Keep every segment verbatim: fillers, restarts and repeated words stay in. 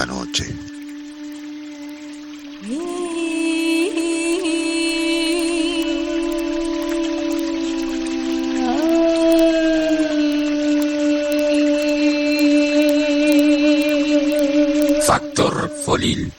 noche. Factor Folil.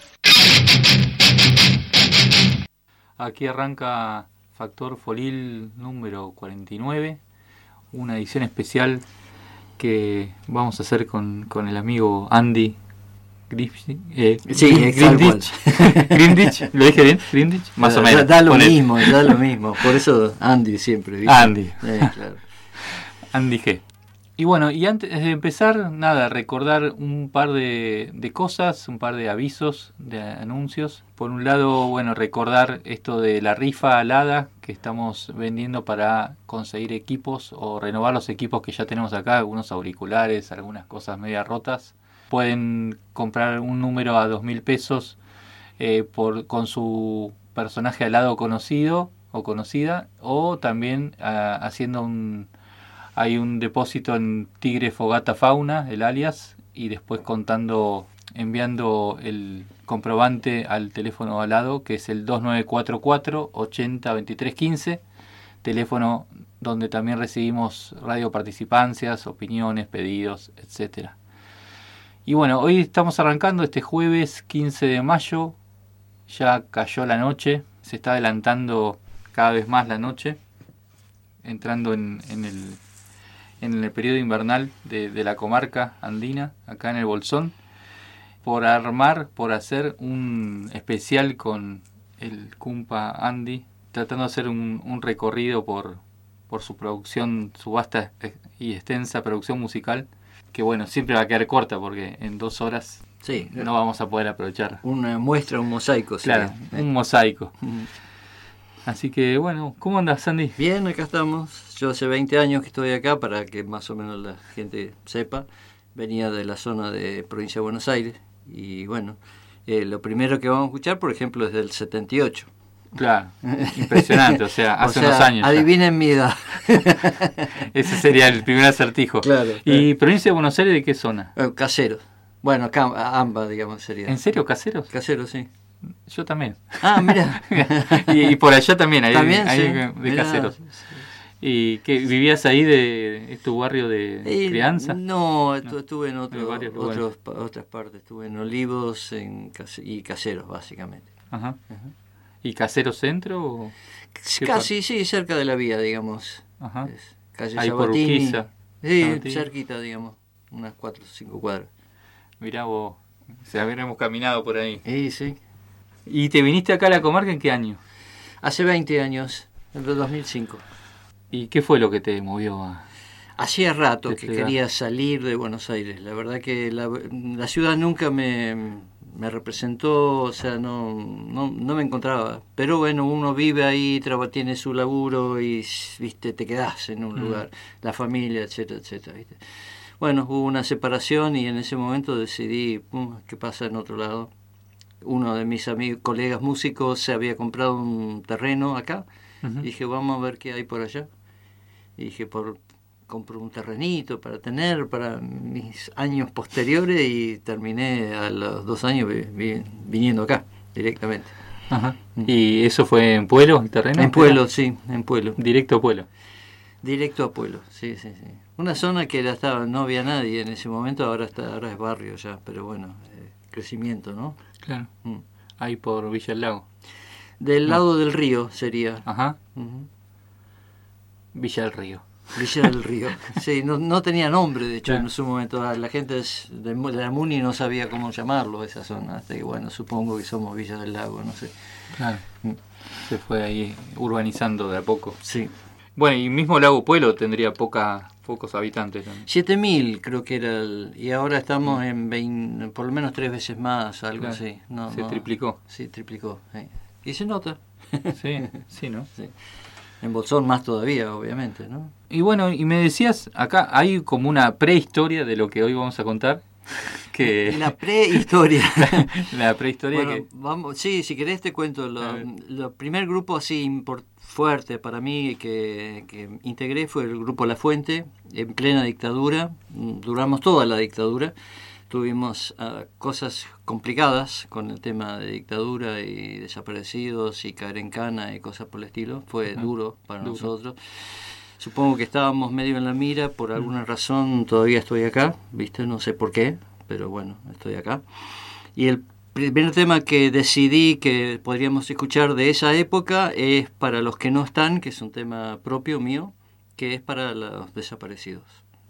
Aquí arranca Factor Folil número cuarenta y nueve, una edición especial que vamos a hacer con, con el amigo Andy Grifsi, eh, sí, Grindich. Grindich, ¿lo dije bien? Grindich, más da, o menos. Da, da lo Ponele. mismo, da lo mismo. Por eso Andy siempre. ¿viste? Andy. Eh, claro. Andy G. Y bueno, y antes de empezar, nada, recordar un par de, de cosas, un par de avisos, de anuncios. Por un lado, bueno, recordar esto de la rifa alada que estamos vendiendo para conseguir equipos o renovar los equipos que ya tenemos acá, algunos auriculares, algunas cosas media rotas. Pueden comprar un número a dos mil pesos eh, por, con su personaje alado conocido o conocida, o también a, haciendo un... Hay un depósito en Tigre Fogata Fauna, el alias, y después contando, enviando el comprobante al teléfono al lado, que es el dos nueve cuatro cuatro, ochenta, veintitrés quince, teléfono donde también recibimos radioparticipancias, opiniones, pedidos, etcétera. Y bueno, hoy estamos arrancando este jueves quince de mayo, ya cayó la noche, se está adelantando cada vez más la noche, entrando en, en el... en el periodo invernal de, de la comarca andina, acá en el Bolsón, por armar, por hacer un especial con el Cumpa Andy, tratando de hacer un, un recorrido por, por su producción, su vasta y extensa producción musical, que bueno, siempre va a quedar corta porque en dos horas sí, no vamos a poder aprovechar. Una muestra, un mosaico. Claro, sí. un mosaico. Así que bueno, ¿cómo andas, Andy? Bien, acá estamos. Yo hace veinte años que estoy acá, para que más o menos la gente sepa. Venía de la zona de Provincia de Buenos Aires. Y bueno, eh, lo primero que vamos a escuchar, por ejemplo, es del setenta y ocho. Claro, impresionante, o sea, hace o sea, unos años. Adivinen ya mi edad. Ese sería el primer acertijo. Claro. ¿Y Provincia de Buenos Aires de qué zona? Eh, caseros. Bueno, acá, ambas, digamos, sería. ¿En serio, caseros? Caseros, sí. Yo también. Ah, mira. y, y por allá también, hay, ¿También, hay sí? de Mirá, caseros. sí. ¿Y qué, vivías ahí de es tu barrio de Eh, crianza? No, estu- No. estuve en otro, Hay varios otros, lugares. pa- otras partes. Estuve en Olivos en case- y Caseros, básicamente. Ajá. ¿Y Casero Centro? O qué Casi, sí, cerca de la vía, digamos. Ajá. Es calle Ahí por Sabatini. Urquiza. Sí, Sabatini. cerquita, digamos. Unas cuatro o cinco cuadras. Mirá vos, se habríamos caminado por ahí. Sí, sí. ¿Y te viniste acá a la comarca en qué año? Hace veinte años, en el dos mil cinco. ¿Y qué fue lo que te movió a...? Hacía rato De que ciudad. quería salir de Buenos Aires. La verdad que la, la ciudad nunca me, me representó, o sea, no, no, no me encontraba. Pero bueno, uno vive ahí, traba, tiene su laburo y, viste, te quedás en un Mm. lugar, la familia, etcétera, etcétera, ¿viste? Bueno, hubo una separación y en ese momento decidí, pum, ¿qué pasa en otro lado? Uno de mis amigos, colegas músicos se había comprado un terreno acá. Uh-huh. Y dije, vamos a ver qué hay por allá. Y dije, por compro un terrenito para tener para mis años posteriores y terminé a los dos años vi, vi, viniendo acá directamente. Ajá. ¿Y eso fue en Pueblo, el terreno? En Pueblo, sí, en Pueblo. Directo a Pueblo. Directo a Pueblo, sí, sí, sí. Una zona que era, estaba, no había nadie en ese momento, ahora está, ahora es barrio ya, pero bueno, eh, crecimiento, ¿no? Claro. Mm. Ahí por Villa del Lago. Del No. lado del río sería. Ajá. Uh-huh. Villa del Río. Villa del Río. Sí, no, no tenía nombre, de hecho, claro. En su momento. La gente de, de la Muni no sabía cómo llamarlo, esa zona. Hasta que, bueno, supongo que somos Villa del Lago, no sé. Claro. Mm. Se fue ahí urbanizando de a poco. Sí. Bueno, y mismo Lago Pueblo tendría poca, pocos habitantes también. siete mil creo que era, el, y ahora estamos en veinte, por lo menos tres veces más, algo claro. así. No, se no, triplicó. Sí, triplicó. Sí. Y se nota. Sí, sí, ¿no? Sí. En Bolsón más todavía, obviamente, ¿no? Y bueno, y me decías, acá hay como una prehistoria de lo que hoy vamos a contar. Que la prehistoria. La prehistoria bueno, que... vamos, sí, si querés te cuento. Lo, lo primer grupo así import, fuerte para mí que, que integré fue el grupo La Fuente, en plena dictadura. Duramos toda la dictadura. tuvimos uh, cosas complicadas con el tema de dictadura y desaparecidos y caer en cana y cosas por el estilo. Fue uh-huh. duro para duro. nosotros. Supongo que estábamos medio en la mira, por alguna razón todavía estoy acá, ¿viste? No sé por qué, pero bueno, estoy acá. Y el primer tema que decidí que podríamos escuchar de esa época es Para los que no están, que es un tema propio mío, que es para los desaparecidos.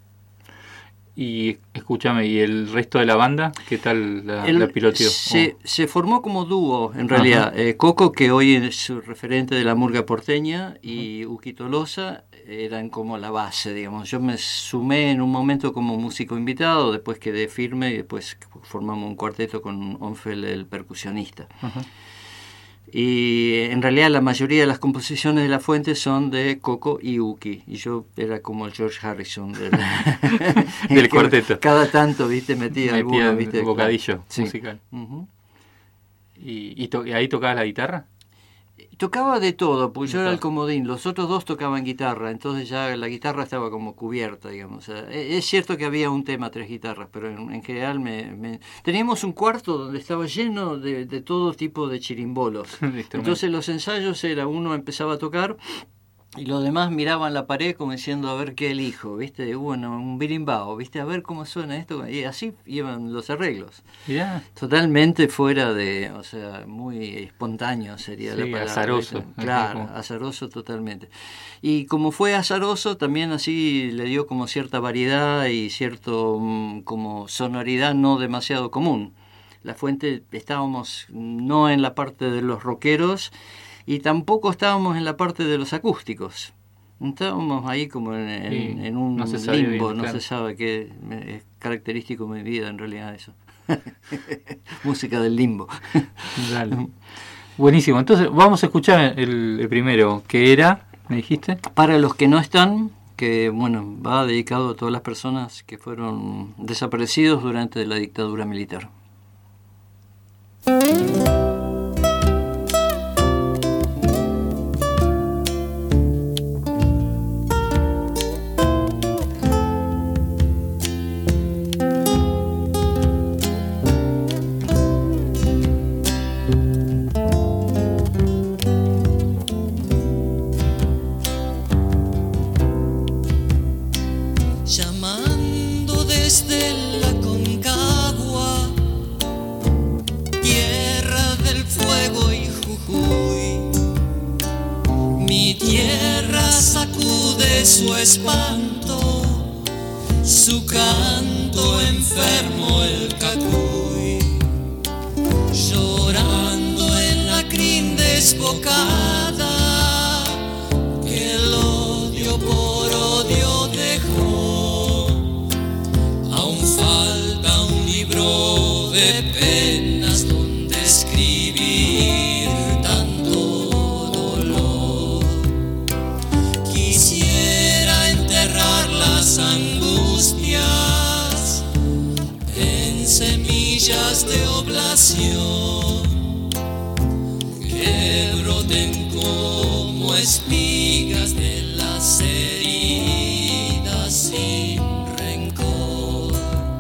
Y escúchame, ¿y el resto de la banda? ¿Qué tal la, el, la piloteó? Se, oh. se formó como dúo, en realidad. Eh, Coco, que hoy es referente de la murga porteña, y uh-huh. Uki Tolosa eran como la base, digamos. Yo me sumé en un momento como músico invitado, después quedé firme y después formamos un cuarteto con Onfel, el percusionista. Uh-huh. Y en realidad la mayoría de las composiciones de La Fuente son de Coco y Uki, y yo era como el George Harrison del, del cuarteto. Cada tanto, viste, metía, metía alguno, viste, bocadillo claro. musical. Sí. Uh-huh. ¿Y, y, to- y ahí tocabas la guitarra? Tocaba de todo, porque yo era el comodín, los otros dos tocaban guitarra, entonces ya la guitarra estaba como cubierta, digamos. O sea, es cierto que había un tema, tres guitarras, pero en, en general me, me... teníamos un cuarto donde estaba lleno de, de todo tipo de chirimbolos. Entonces los ensayos era, uno empezaba a tocar y los demás miraban la pared como diciendo a ver qué elijo, ¿viste? Bueno, un birimbao, ¿viste? A ver cómo suena esto. Y así iban los arreglos. Yeah. Totalmente fuera de, o sea, muy espontáneo sería sí, la palabra. Azaroso. Claro, como... azaroso totalmente. Y como fue azaroso, también así le dio como cierta variedad y cierto um, como sonoridad no demasiado común. La Fuente estábamos no en la parte de los rockeros, y tampoco estábamos en la parte de los acústicos. Estábamos ahí como en, en, sí, en un no limbo, bien, no claro. se sabe qué, es característico de mi vida en realidad eso. Música del limbo. Dale. Buenísimo, entonces vamos a escuchar el, el primero, que era, ¿me dijiste? Para los que no están, que bueno, va dedicado a todas las personas que fueron desaparecidos durante la dictadura militar. Su espanto, su canto enfermo el cacuy, llorando en la crin desbocada, que el odio por odio dejó. Aún falta un libro de penas donde escribir tanto dolor. Quisiera enterrar las angustias en semillas de oblación que broten como espigas de las heridas sin rencor,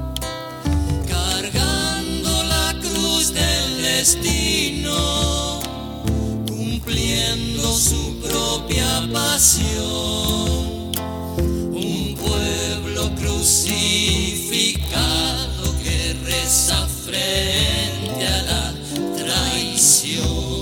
cargando la cruz del destino, cumpliendo su propia pasión. Un pueblo crucificado que reza frente a la traición.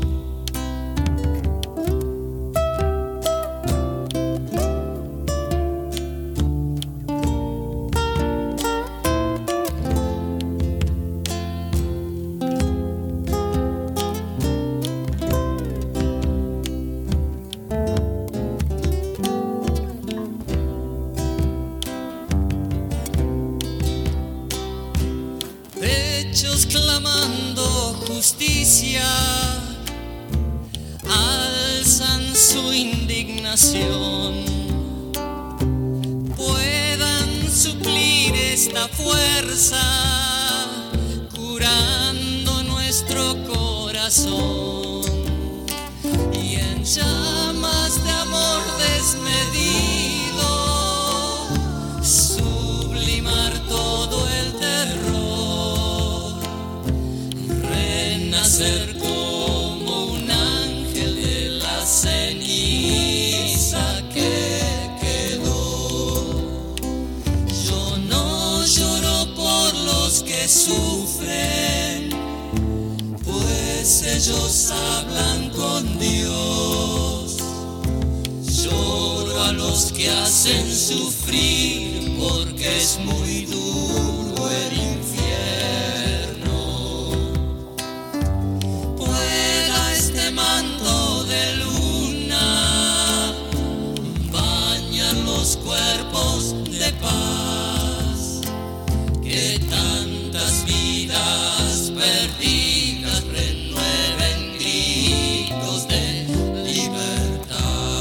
Clamando justicia, alzan su indignación, puedan suplir esta fuerza, curando nuestro corazón, y en llamas de amor desmedido, sublimar todo el terror. los que hacen sufrir, porque es muy duro el infierno. Vuela este manto de luna, baña los cuerpos de paz, que tantas vidas perdidas renueven gritos de libertad.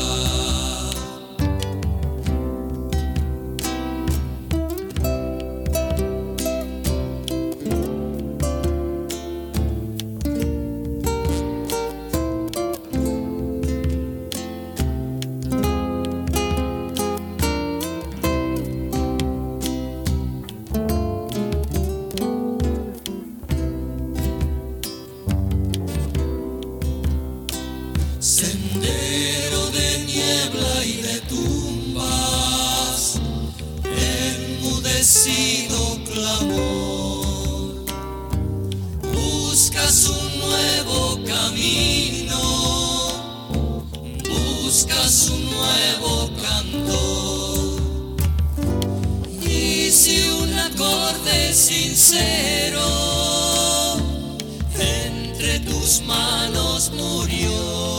Sendero de niebla y de tumbas, enmudecido clamor, buscas un nuevo camino, buscas un nuevo cantor, y si un acorde sincero entre tus manos murió,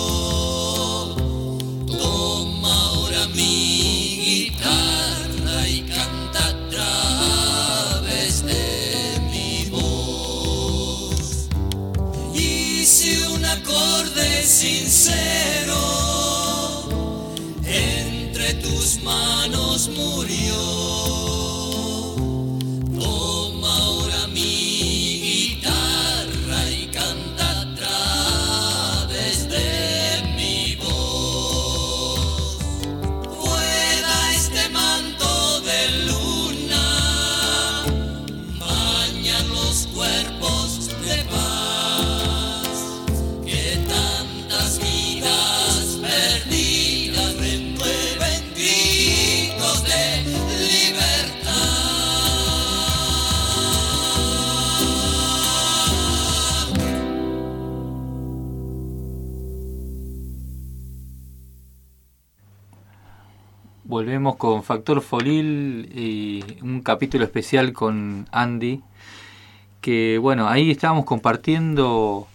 toma ahora mi guitarra y canta a través de mi voz. Y si un acorde sincero entre tus manos murió, toma ahora mi guitarra y canta a través de mi voz. Vuela este manto de luna, baña los cuerpos de paz, que tantas vidas perdidas renueven gritos de libertad. Volvemos con Factor Folil y un capítulo especial con Andy, que bueno, ahí estábamos compartiendo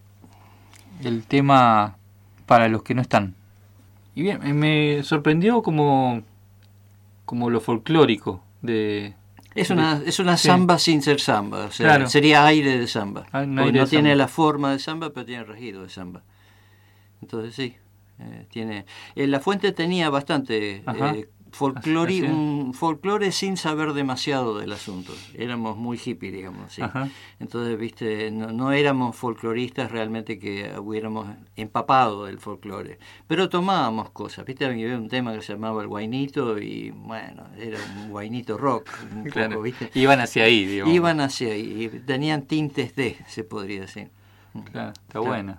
el tema para los que no están. Y bien, me sorprendió como, como lo folclórico de... Es una, es una Sí. samba sin ser samba, o sea, Claro. sería aire de samba. Ah, un Porque aire no de tiene samba. la forma de samba, pero tiene regido de samba. Entonces sí, eh, tiene... eh, La Fuente tenía bastante Ajá. eh, folclore, Así- así. un folclore sin saber demasiado del asunto. Éramos muy hippie, digamos, ¿sí? Ajá. Entonces, viste, no, no éramos folcloristas realmente que hubiéramos empapado del folclore, pero tomábamos cosas, viste, había un tema que se llamaba El Guainito y bueno, era un guainito rock, un Claro. poco, viste. Iban hacia ahí, digamos. Iban hacia ahí, y tenían tintes de, se podría decir. Claro, está Claro. buena.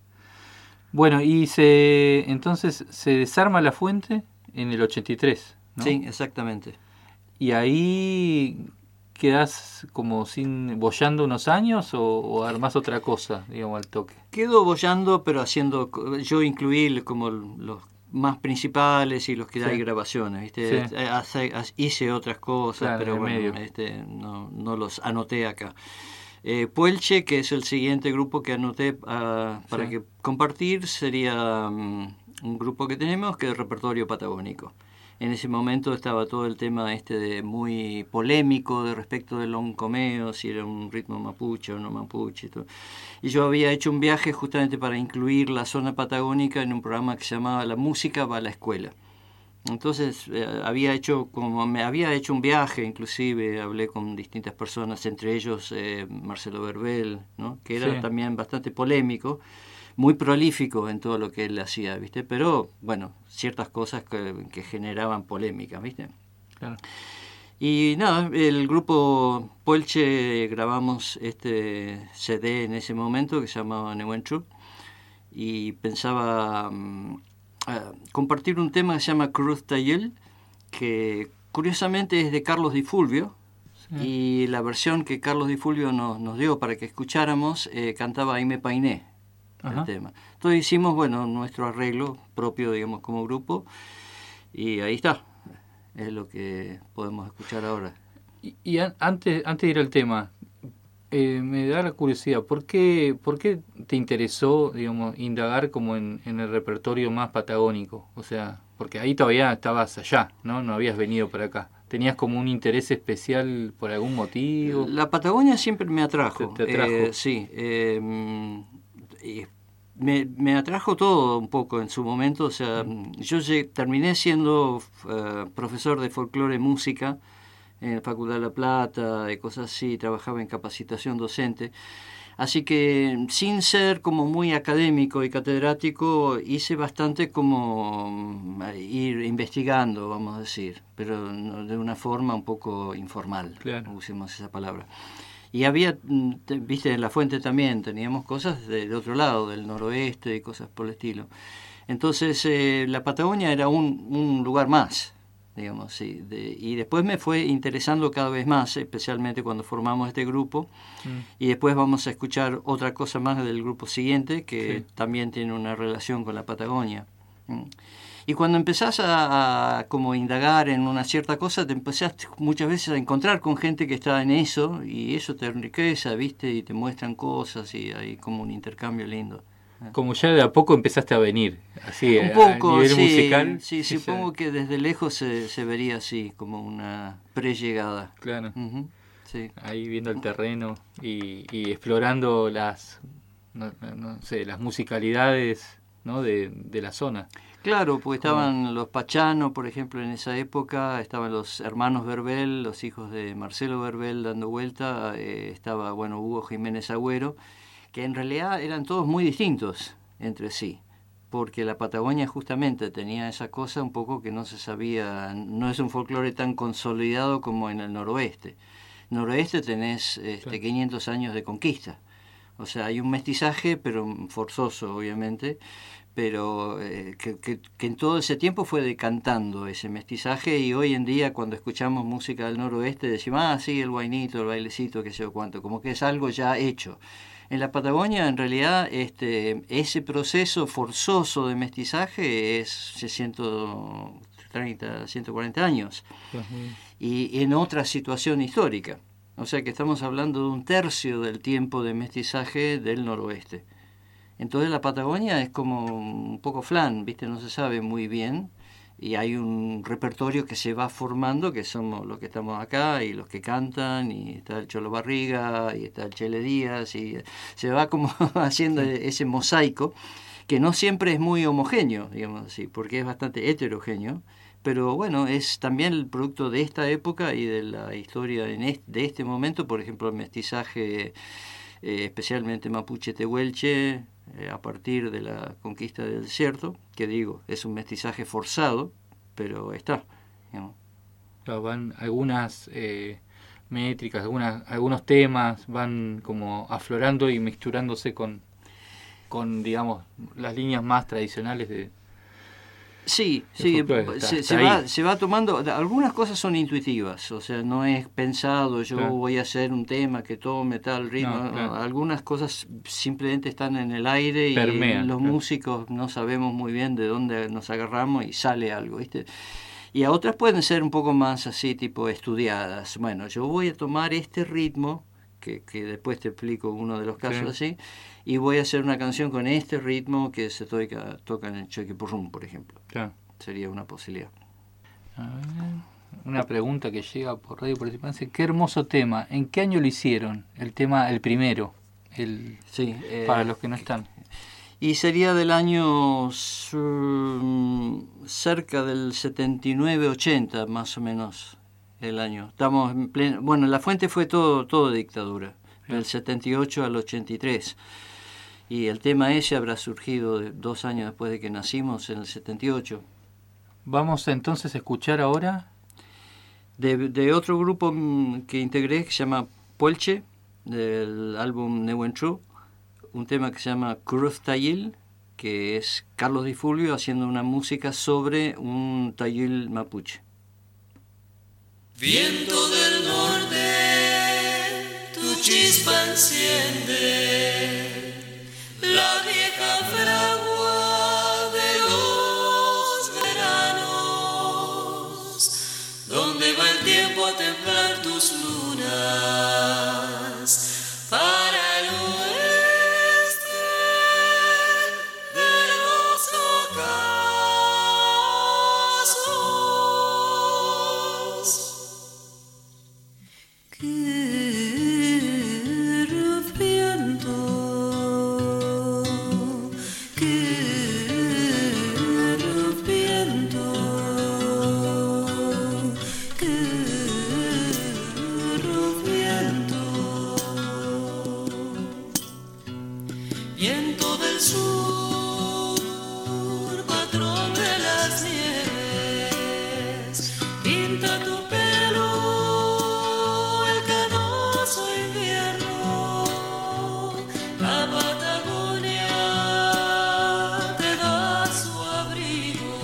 Bueno, y se entonces se desarma La Fuente en el ochenta y tres, ¿no? Sí, exactamente. Y ahí quedás como sin boyando unos años o, o armás otra cosa, digamos, al toque. Quedó boyando, pero haciendo, yo incluí como los más principales y los que Sí. hay grabaciones, ¿viste? Sí. Eh, hace- ha- hice otras cosas, Claro, pero en el bueno, medio. este, no, no los anoté acá. Eh, Puelche, que es el siguiente grupo que anoté ah, para Sí. que compartir, sería mm, un grupo que tenemos que es repertorio patagónico. En ese momento estaba todo el tema este de muy polémico de respecto del loncomeo, si era un ritmo mapuche o no mapuche. y todo. Y yo había hecho un viaje justamente para incluir la zona patagónica en un programa que se llamaba La Música va a la escuela. Entonces eh, había hecho como me había hecho un viaje, inclusive hablé con distintas personas, entre ellos eh, Marcelo Verbel, ¿no? Que era Sí. también bastante polémico, muy prolífico en todo lo que él hacía, ¿viste? Pero bueno, ciertas cosas que, que generaban polémica, ¿viste? Claro. Y nada, el grupo Puelche grabamos este C D en ese momento que se llamaba Neuentru y pensaba um, uh, compartir un tema que se llama Cruz Tayel, que curiosamente es de Carlos Di Fulvio, Sí. y la versión que Carlos Di Fulvio nos, nos dio para que escucháramos eh, cantaba Aime Painé el Ajá. tema. Entonces hicimos, bueno, nuestro arreglo propio, digamos, como grupo. y ahí está, es lo que podemos escuchar ahora. Y, y an- antes, antes de ir al tema, eh, me da la curiosidad, ¿por qué, ¿por qué te interesó, digamos, indagar como en, en el repertorio más patagónico? O sea, porque ahí todavía estabas allá, ¿no? No habías venido para acá. ¿Tenías como un interés especial por algún motivo? La Patagonia siempre me atrajo. Te- te atrajo. Eh, sí. eh, y me, me atrajo todo un poco en su momento. O sea, yo lleg- terminé siendo eh, profesor de folclore y música en la Facultad de La Plata, y cosas así. Trabajaba en capacitación docente. Así que, sin ser como muy académico y catedrático, hice bastante como mm, ir investigando, vamos a decir, pero no- de una forma un poco informal, Claro. usemos esa palabra. Y había, mm, te- viste, en la fuente también teníamos cosas del otro lado, del noroeste y cosas por el estilo. Entonces, eh, la Patagonia era un, un lugar más, digamos, sí. De- y después me fue interesando cada vez más, especialmente cuando formamos este grupo. Mm. Y después vamos a escuchar otra cosa más del grupo siguiente que Sí. también tiene una relación con la Patagonia. Mm. Y cuando empezás a, a como indagar en una cierta cosa, te empezás muchas veces a encontrar con gente que está en eso, y eso te enriquece, ¿viste? Y te muestran cosas, y hay como un intercambio lindo. Como ya de a poco empezaste a venir, así, Un a- poco, a nivel sí, musical. sí, ya- supongo que desde lejos se, se vería así, como una pre-llegada. Claro. Ujú, sí. Ahí viendo el terreno y, y explorando las, no, no sé, las musicalidades, ¿no? de, de la zona. Claro, porque estaban los Pachano, por ejemplo, en esa época, estaban los hermanos Verbel, los hijos de Marcelo Verbel dando vuelta, eh, estaba, bueno, Hugo Jiménez Agüero, que en realidad eran todos muy distintos entre sí, porque la Patagonia justamente tenía esa cosa un poco que no se sabía, no es un folclore tan consolidado como en el noroeste. Noroeste tenés este, Claro. quinientos años de conquista, o sea, hay un mestizaje, pero forzoso, obviamente, pero eh, que, que, que en todo ese tiempo fue decantando ese mestizaje, y hoy en día cuando escuchamos música del noroeste decimos, ah, sí, el guainito, el bailecito, qué sé yo cuánto, como que es algo ya hecho. En la Patagonia, en realidad, este, ese proceso forzoso de mestizaje es de ciento treinta, ciento cuarenta años, y en otra situación histórica. O sea que estamos hablando de un tercio del tiempo de mestizaje del noroeste. Entonces la Patagonia es como un poco flan, ¿viste? No se sabe muy bien, y hay un repertorio que se va formando, que somos los que estamos acá y los que cantan, y está el Cholo Barriga y está el Chele Díaz, y se va como haciendo Sí. ese mosaico que no siempre es muy homogéneo, digamos así, porque es bastante heterogéneo, pero bueno, es también el producto de esta época y de la historia en este, de este momento. Por ejemplo, el mestizaje, eh, especialmente mapuche-tehuelche, eh, a partir de la conquista del desierto, que digo, es un mestizaje forzado, pero está, digamos. Claro, van algunas eh, métricas, algunas, algunos temas van como aflorando y mixturándose con, con digamos, las líneas más tradicionales de... Sí, El sí, folclore está- se, está se va, ahí. se va tomando, algunas cosas son intuitivas, o sea, no es pensado, yo Claro. voy a hacer un tema que tome tal ritmo, No, no, claro. algunas cosas simplemente están en el aire, y Permean, los claro. músicos no sabemos muy bien de dónde nos agarramos y sale algo, ¿viste? Y a otras pueden ser un poco más así, tipo estudiadas. Bueno, yo voy a tomar este ritmo, que, que después te explico uno de los casos Sí. así, y voy a hacer una canción con este ritmo que se toca, toca en el Choquipurrum, por ejemplo. Claro. Sería una posibilidad. A ver, una pregunta que llega por Radio Participancia. Qué hermoso tema. ¿En qué año lo hicieron? El tema, el primero. El, Sí, eh, para los que no están. y sería del año um, cerca del setenta y nueve ochenta, más o menos, el año. Estamos en pleno, bueno, La Fuente fue todo, todo dictadura, del setenta y ocho al ochenta y tres. Y el tema ese habrá surgido de, dos años después de que nacimos, en el setenta y ocho. Vamos a entonces a escuchar ahora. De, de otro grupo mm, que integré, que se llama Puelche, del álbum Neuentrú, un tema que se llama Cruz Tayil, que es Carlos Di Fulvio haciendo una música sobre un tayil mapuche. Viento del norte, tu chispa enciende la vieja fragua de los veranos. tus lunas para el oeste del los ocasos. Quiero viento, quiero viento, quiero viento, viento del sur, patrón de las nieves, pinta tu pelo el canoso invierno, la Patagonia te da su abrigo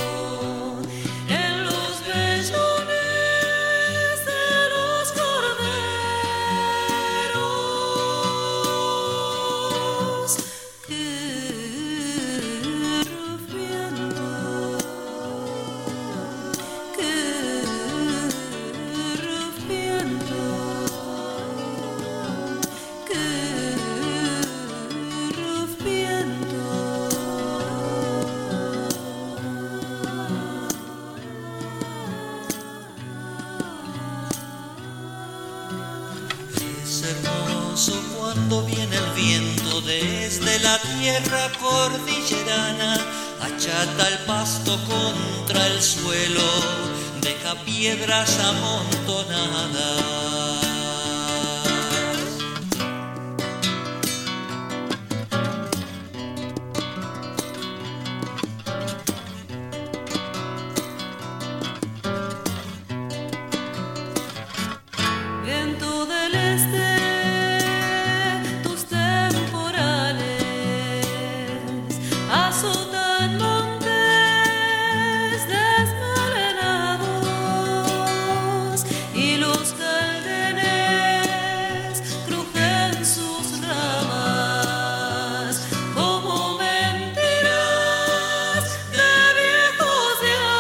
en los vellones de los corderos. Quiero viento, quiero viento, quiero viento. Es hermoso cuando viene el viento desde la tierra cordillerana, achata el pasto contra el suelo, deja piedras amontonadas. Viento del este, tus temporales azotan montes desmelenados y los caldenes crujen sus ramas como mentiras de viejos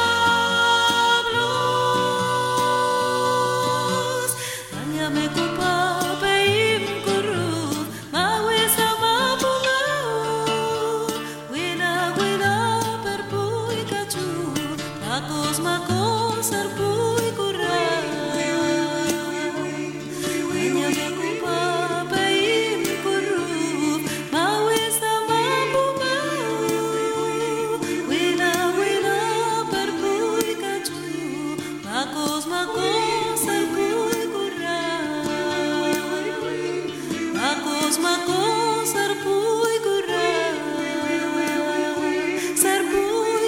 diablos. Dañame kupa peim kuru, mawisa mapungau, wina wina perpui kacu, makos makos arpui kurai. Dañame kupa peim kuru, mawisa mapungau, wina wina perpui kacu, makos makos arpui kurai. Makos makos sarpui kurai, sarpui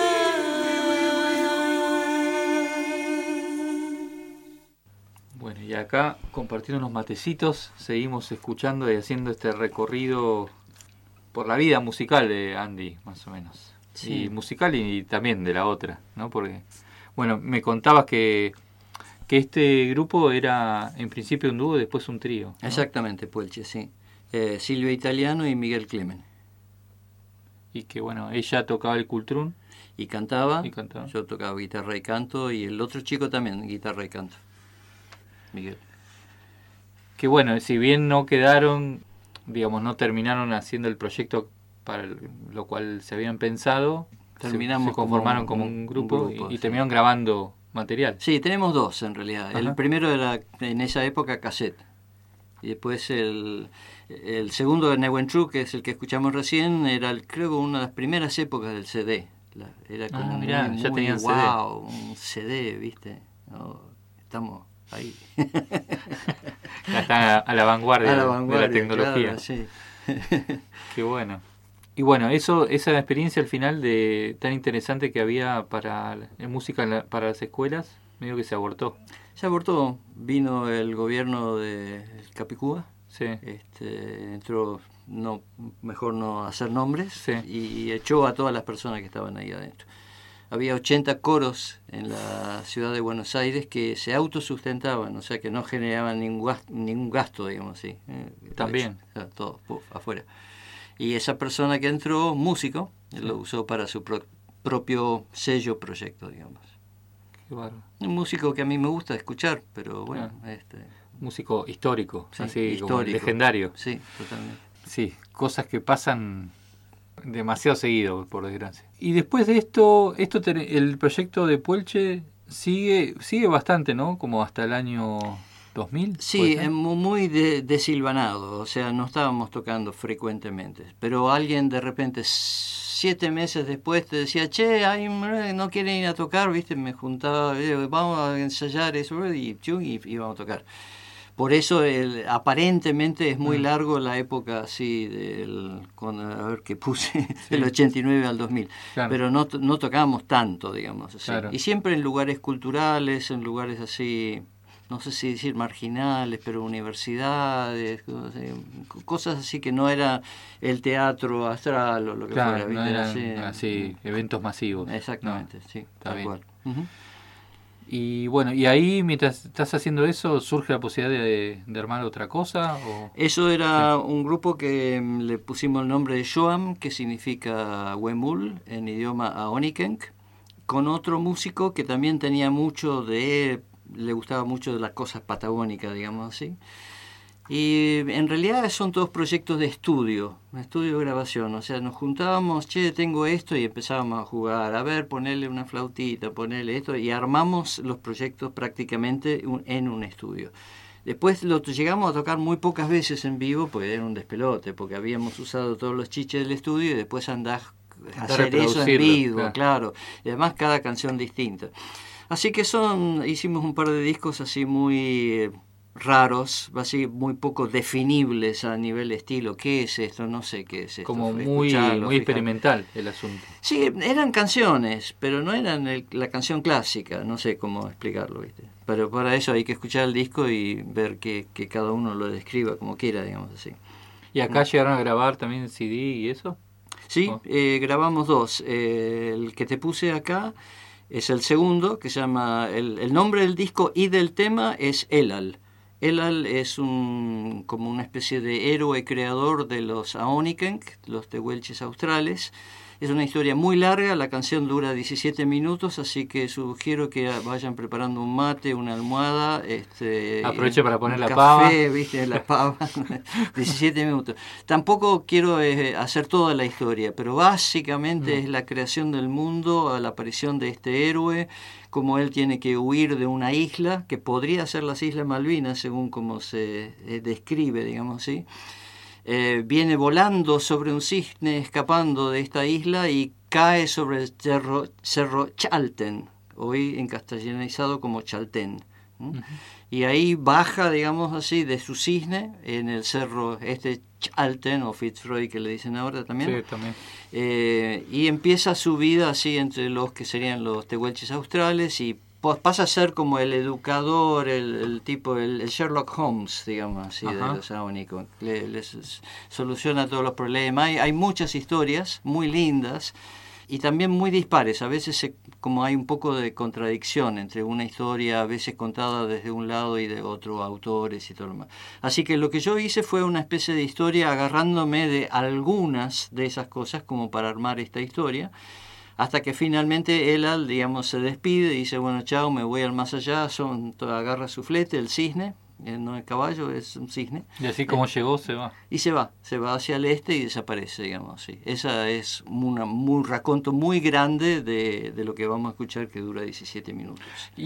kurai. Bueno, y acá compartiendo unos matecitos, seguimos escuchando y haciendo este recorrido por la vida musical de Andy, más o menos. Sí. Y musical y también de la otra, ¿no? Porque, bueno, me contabas que, que este grupo era en principio un dúo y después un trío, ¿no? Exactamente, Puelche, sí. Eh, Silvia Italiano y Miguel Clemen. Y que, bueno, ella tocaba el cultrún. Y cantaba, Y cantaba. yo tocaba guitarra y canto, y el otro chico también, guitarra y canto. Miguel. Que, bueno, si bien no quedaron, digamos, no terminaron haciendo el proyecto para el- lo cual se habían pensado, se- Terminamos se, conformaron como como un- un, un grupo, grupo, y, y sí. terminaron grabando material. Sí, tenemos dos en realidad. El Ajá. primero era en esa época cassette. Y después el, el segundo de Neuentru, que es el que escuchamos recién, era el, creo que una de las primeras épocas del C D. La- era como Ah, mirá, muy, ya muy tenían C D. wow, un C D, ¿viste? No, estamos ahí. Está a, a la vanguardia, A la de vanguardia, la tecnología. claro, sí. Qué bueno. Y bueno, eso, esa experiencia al final de tan interesante que había para en música en la- para las escuelas, medio que se abortó. Se abortó, vino el gobierno de Capicúa, Sí. este, entró, no, mejor no hacer nombres, Sí. y echó a todas las personas que estaban ahí adentro. Había ochenta coros en la ciudad de Buenos Aires que se autosustentaban, o sea que no generaban ningún gasto, ningún gasto digamos así. eh, También. o sea, todo puf, afuera. Y esa persona que entró, músico, Sí. lo usó para su pro- propio sello proyecto, digamos. Qué bárbaro. Un músico que a mí me gusta escuchar, pero bueno, Ah. este, Músico histórico, sí, así histórico. como legendario. Sí, totalmente. Sí, cosas que pasan demasiado seguido, por desgracia. Y después de esto, esto te- el proyecto de Puelche sigue sigue bastante, ¿no? Como hasta el año dos mil. Sí, ¿puede ser? es mu- muy de- desilvanado, o sea, no estábamos tocando frecuentemente, pero alguien de repente siete meses después te decía, che, ay, no quieren ir a tocar, viste, me juntaba, eh, vamos a ensayar eso, y, chum, y íbamos a tocar. Por eso el, aparentemente es muy Mm. largo la época así del, con, a ver qué puse, del ochenta y nueve al dos mil, Claro. pero no, to- no tocábamos tanto, digamos así. Claro. Y siempre en lugares culturales, en lugares así, no sé si decir marginales, pero universidades, cosas así, cosas así que no era el teatro astral o lo que Claro, fuera. no ¿viste? eran así, eventos masivos. Exactamente, No, sí, está tal bien. cual. Ujú. Y bueno, y ahí mientras estás haciendo eso, ¿surge la posibilidad de, de armar otra cosa? O... Eso era un grupo que mm, le pusimos el nombre de Shoam, que significa Huemul en idioma aonikenk, con otro músico que también tenía mucho de, le gustaba mucho de las cosas patagónicas, digamos así. Y en realidad son todos proyectos de estudio, estudio de grabación. O sea, nos juntábamos, che, tengo esto, y empezábamos a jugar, a ver, ponerle una flautita, ponerle esto, y armamos los proyectos prácticamente un- en un estudio. Después lo llegamos a tocar muy pocas veces en vivo, porque era un despelote, porque habíamos usado todos los chiches del estudio y después andás a Andar a hacer eso en reproducirlo, vivo, claro. claro. Y además cada canción distinta. Así que son, hicimos un par de discos así muy eh, raros, así muy poco definibles a nivel estilo. ¿Qué es esto? No sé qué es esto. Como muy, muy Escuchalo, fíjate. experimental el asunto. Sí, eran canciones, pero no eran el- la canción clásica, no sé cómo explicarlo, ¿viste? Pero para eso hay que escuchar el disco y ver que, que cada uno lo describa como quiera, digamos así. ¿Y acá llegaron a grabar también C D y eso? Sí, Oh. eh, grabamos dos. Eh, el que te puse acá es el segundo, que se llama, el, el nombre del disco y del tema es Elal. Elal es un como una especie de héroe creador de los Aonikenk, los tehuelches australes. Es una historia muy larga, la canción dura diecisiete minutos, así que sugiero que vayan preparando un mate, una almohada. Este, Aproveche para poner un la café, pava. ¿viste? La pava. diecisiete minutos. Tampoco quiero eh, hacer toda la historia, pero básicamente Mm. es la creación del mundo, a la aparición de este héroe, como él tiene que huir de una isla, que podría ser las Islas Malvinas, según como se eh, describe, digamos así. Eh, viene volando sobre un cisne, escapando de esta isla, y cae sobre el cerro, cerro Chalten, hoy encastellanizado como Chaltén. ¿m? Ujú. Y ahí baja, digamos así, de su cisne, en el cerro este Chalten, o Fitzroy que le dicen ahora también. Sí, también. Eh, y empieza su vida así entre los que serían los tehuelches australes, y pues pasa a ser como el educador, el, el tipo, el, el Sherlock Holmes, digamos así, de Ajá. los Aónicos. Le, les soluciona todos los problemas. Hay, hay muchas historias muy lindas y también muy dispares. A veces se, como hay un poco de contradicción entre una historia a veces contada desde un lado y de otro, autores y todo lo demás. Así que lo que yo hice fue una especie de historia agarrándome de algunas de esas cosas como para armar esta historia, hasta que finalmente Elal, digamos, se despide y dice, bueno, chao, me voy al más allá. Son, agarra su flete, el cisne, eh, no el caballo, es un cisne. Y así como llegó, se va. Y se va, se va hacia el este y desaparece, digamos así. Esa es una, un raconto muy grande de, de lo que vamos a escuchar, que dura diecisiete minutos.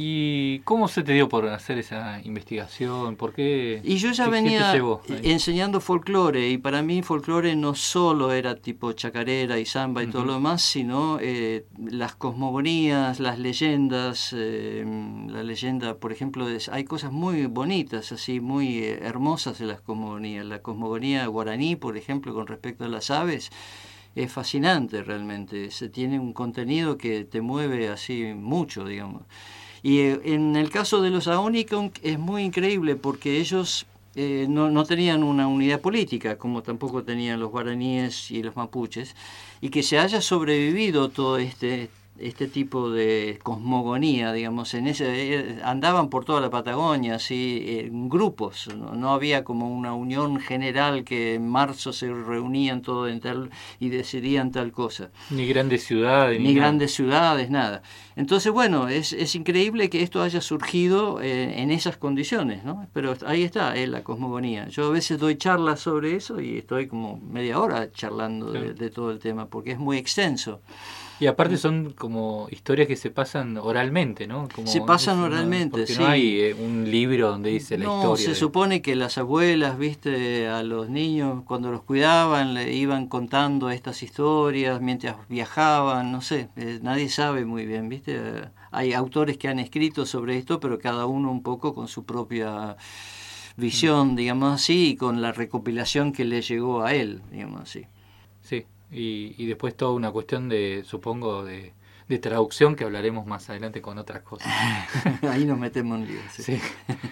¿Y cómo se te dio por hacer esa investigación? ¿Por qué? Y yo ya ¿Qué- qué te venía llevó ahí? enseñando folclore, y para mí folclore no solo era tipo chacarera y samba y todo Ujú. lo demás, sino eh, las cosmogonías, las leyendas, eh, la leyenda, por ejemplo, de, hay cosas muy bonitas, así, muy eh, hermosas de las cosmogonías. La cosmogonía guaraní, por ejemplo, con respecto a las aves, es fascinante realmente. Se tiene un contenido que te mueve así mucho, digamos. Y eh, en el caso de los Aónicos es muy increíble porque ellos eh, no, no tenían una unidad política, como tampoco tenían los guaraníes y los mapuches, y que se haya sobrevivido todo este este tipo de cosmogonía, digamos, en ese andaban por toda la Patagonia, así, en grupos, no, no había como una unión general que en marzo se reunían todos en tal y decidían tal cosa. Ni grandes ciudades. Ni, ni grandes ciudades, nada. Entonces, bueno, es, es increíble que esto haya surgido eh, en esas condiciones, ¿no? Pero ahí está, es la cosmogonía. Yo a veces doy charlas sobre eso y estoy como media hora charlando de, de todo el tema, porque es muy extenso. Y aparte son como historias que se pasan oralmente, ¿no? Como se pasan no, oralmente, porque sí. no hay eh, un libro donde dice la no, historia. No, se de... supone que las abuelas, viste, a los niños cuando los cuidaban le iban contando estas historias mientras viajaban, no sé, eh, nadie sabe muy bien, viste. Eh, hay autores que han escrito sobre esto, pero cada uno un poco con su propia visión, mm. digamos así, y con la recopilación que le llegó a él, digamos así. Sí. Y, y después toda una cuestión de, supongo, de, de traducción que hablaremos más adelante con otras cosas. Ahí nos metemos en lío. Sí. Sí.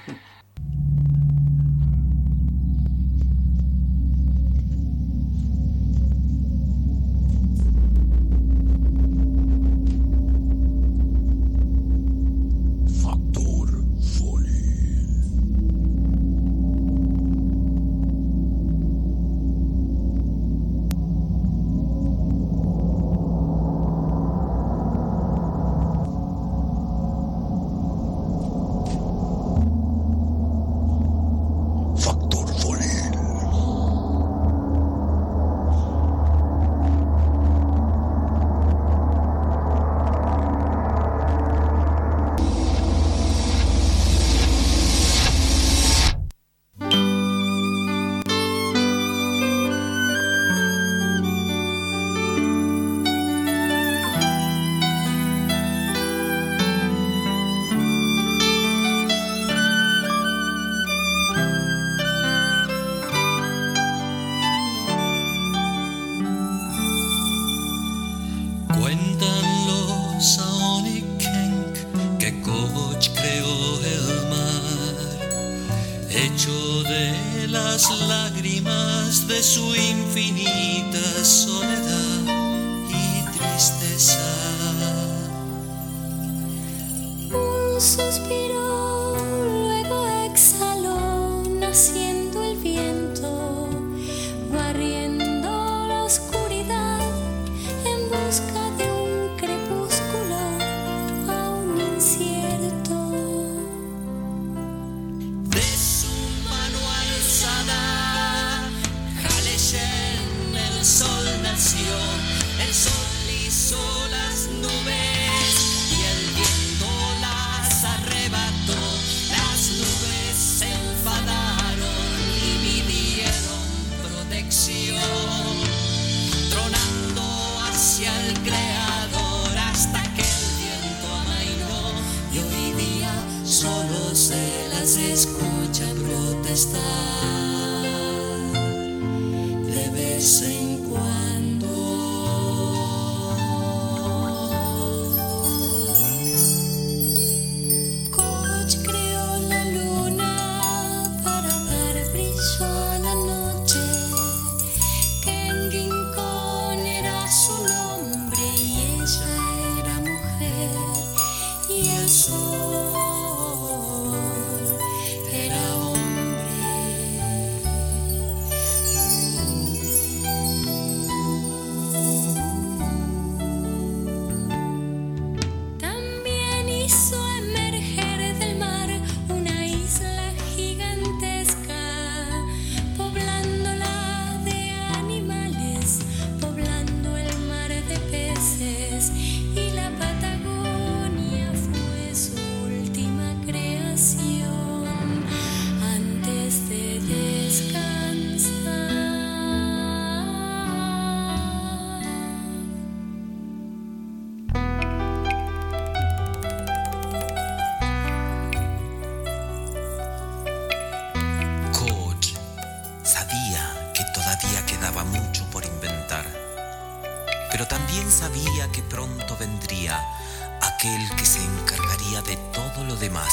Sabía que pronto vendría aquel que se encargaría de todo lo demás.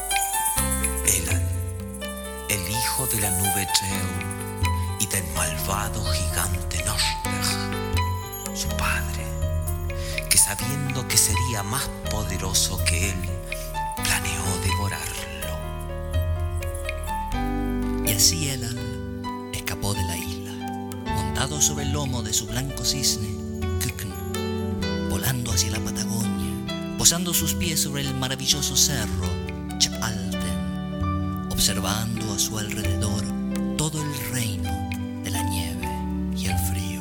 Elan, el hijo de la nube Treu y del malvado gigante Noshter, su padre, que que sabiendo que sería más poderoso que él, planeó devorarlo. Y así Elal escapó de la isla, montado sobre el lomo de su blanco cisne, Kukn, volando hacia la Patagonia, posando sus pies sobre el maravilloso cerro Chaalten, observando a su alrededor todo el reino de la nieve y el frío.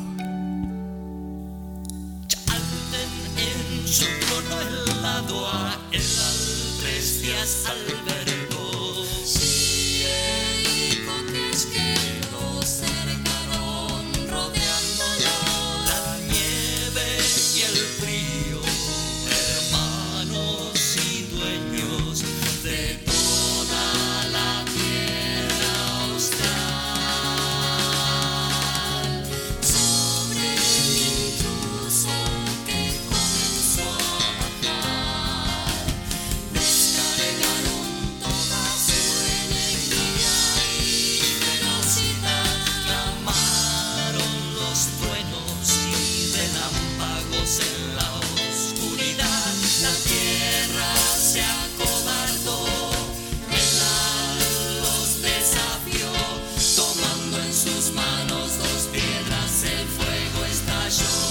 Chaalten en su trono helado a Elal tres días albergó. Si el hipotes que lo cercaron rodeándolo, La nieve y el frío, hermanos y dueños de toda la tierra austral. sobre el intruso que comenzó a matar, descargaron toda su energía y velocidad. Clamaron los truenos y relámpagos en la oscuridad. La tierra se acobardó, Elal los desafió, tomando en sus manos dos piedras, el fuego estalló.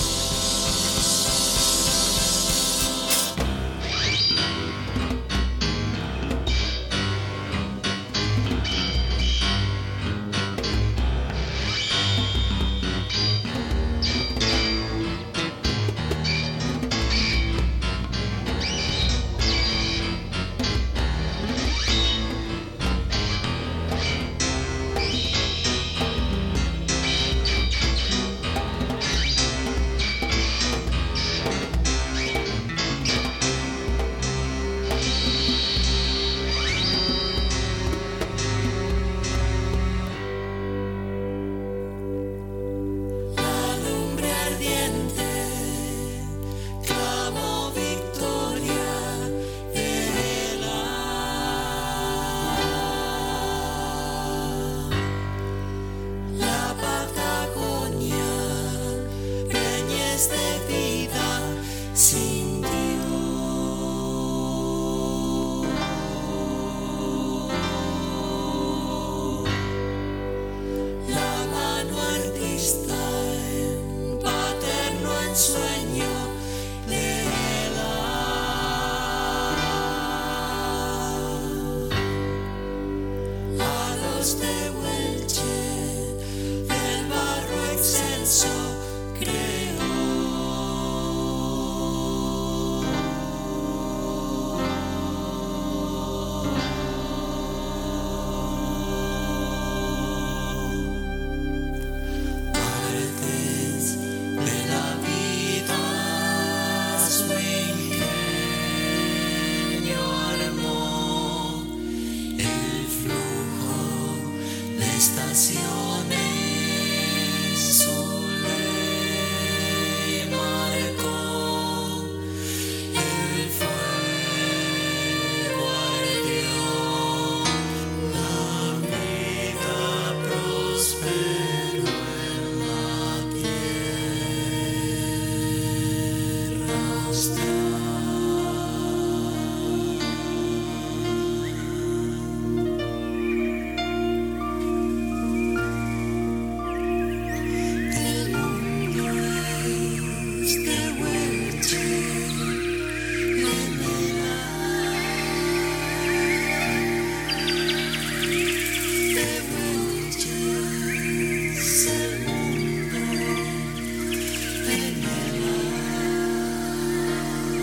La lumbre ardiente clamó victoria de Elal. La Patagonia, peñas de vida, sintió. La mano artista en paterno ensueño de Elal. A los de Huelche del barro excelso creó. Partes de la vida su ingenio armó, el flujo de estaciones su ley marcó, el fuego ardió, la vida prosperó en la tierra austral. El mundo es de Huelche, en Elal. De Huelche es el mundo, en Elal.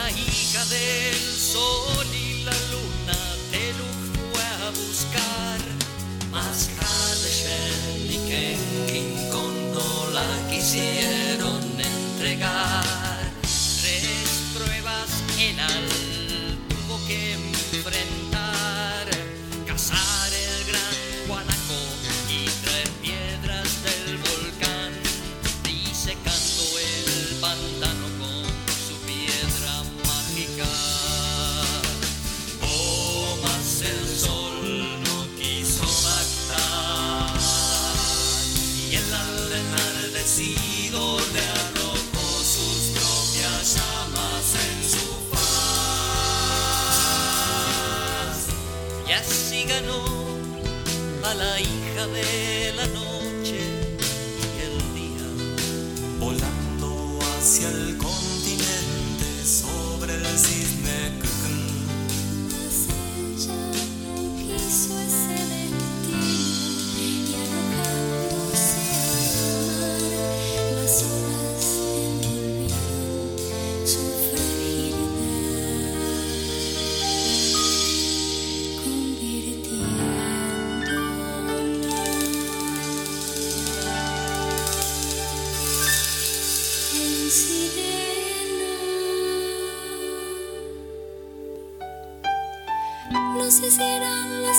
La hija del sol y la luna Teluk fue a buscar, mas Hadeshen y Kenkinkon no la quisieron entregar. Tres pruebas Enal tuvo que enfrentar: cazar el gran guanaco y traer piedras del volcán, disecando el pantano con su piedra mágica. Oh, mas el sol no quiso pactar, y el alma enardecido le arrojó sus propias llamas en su faz. Y así ganó a la hija de la noche y el día, volando hacia el continente sobre el cisne Kukun. Mas ella no quiso ese destino y arrojándose al mar, las olas envolvieron su fragilidad, convirtiéndola en sirena. No sé si eran las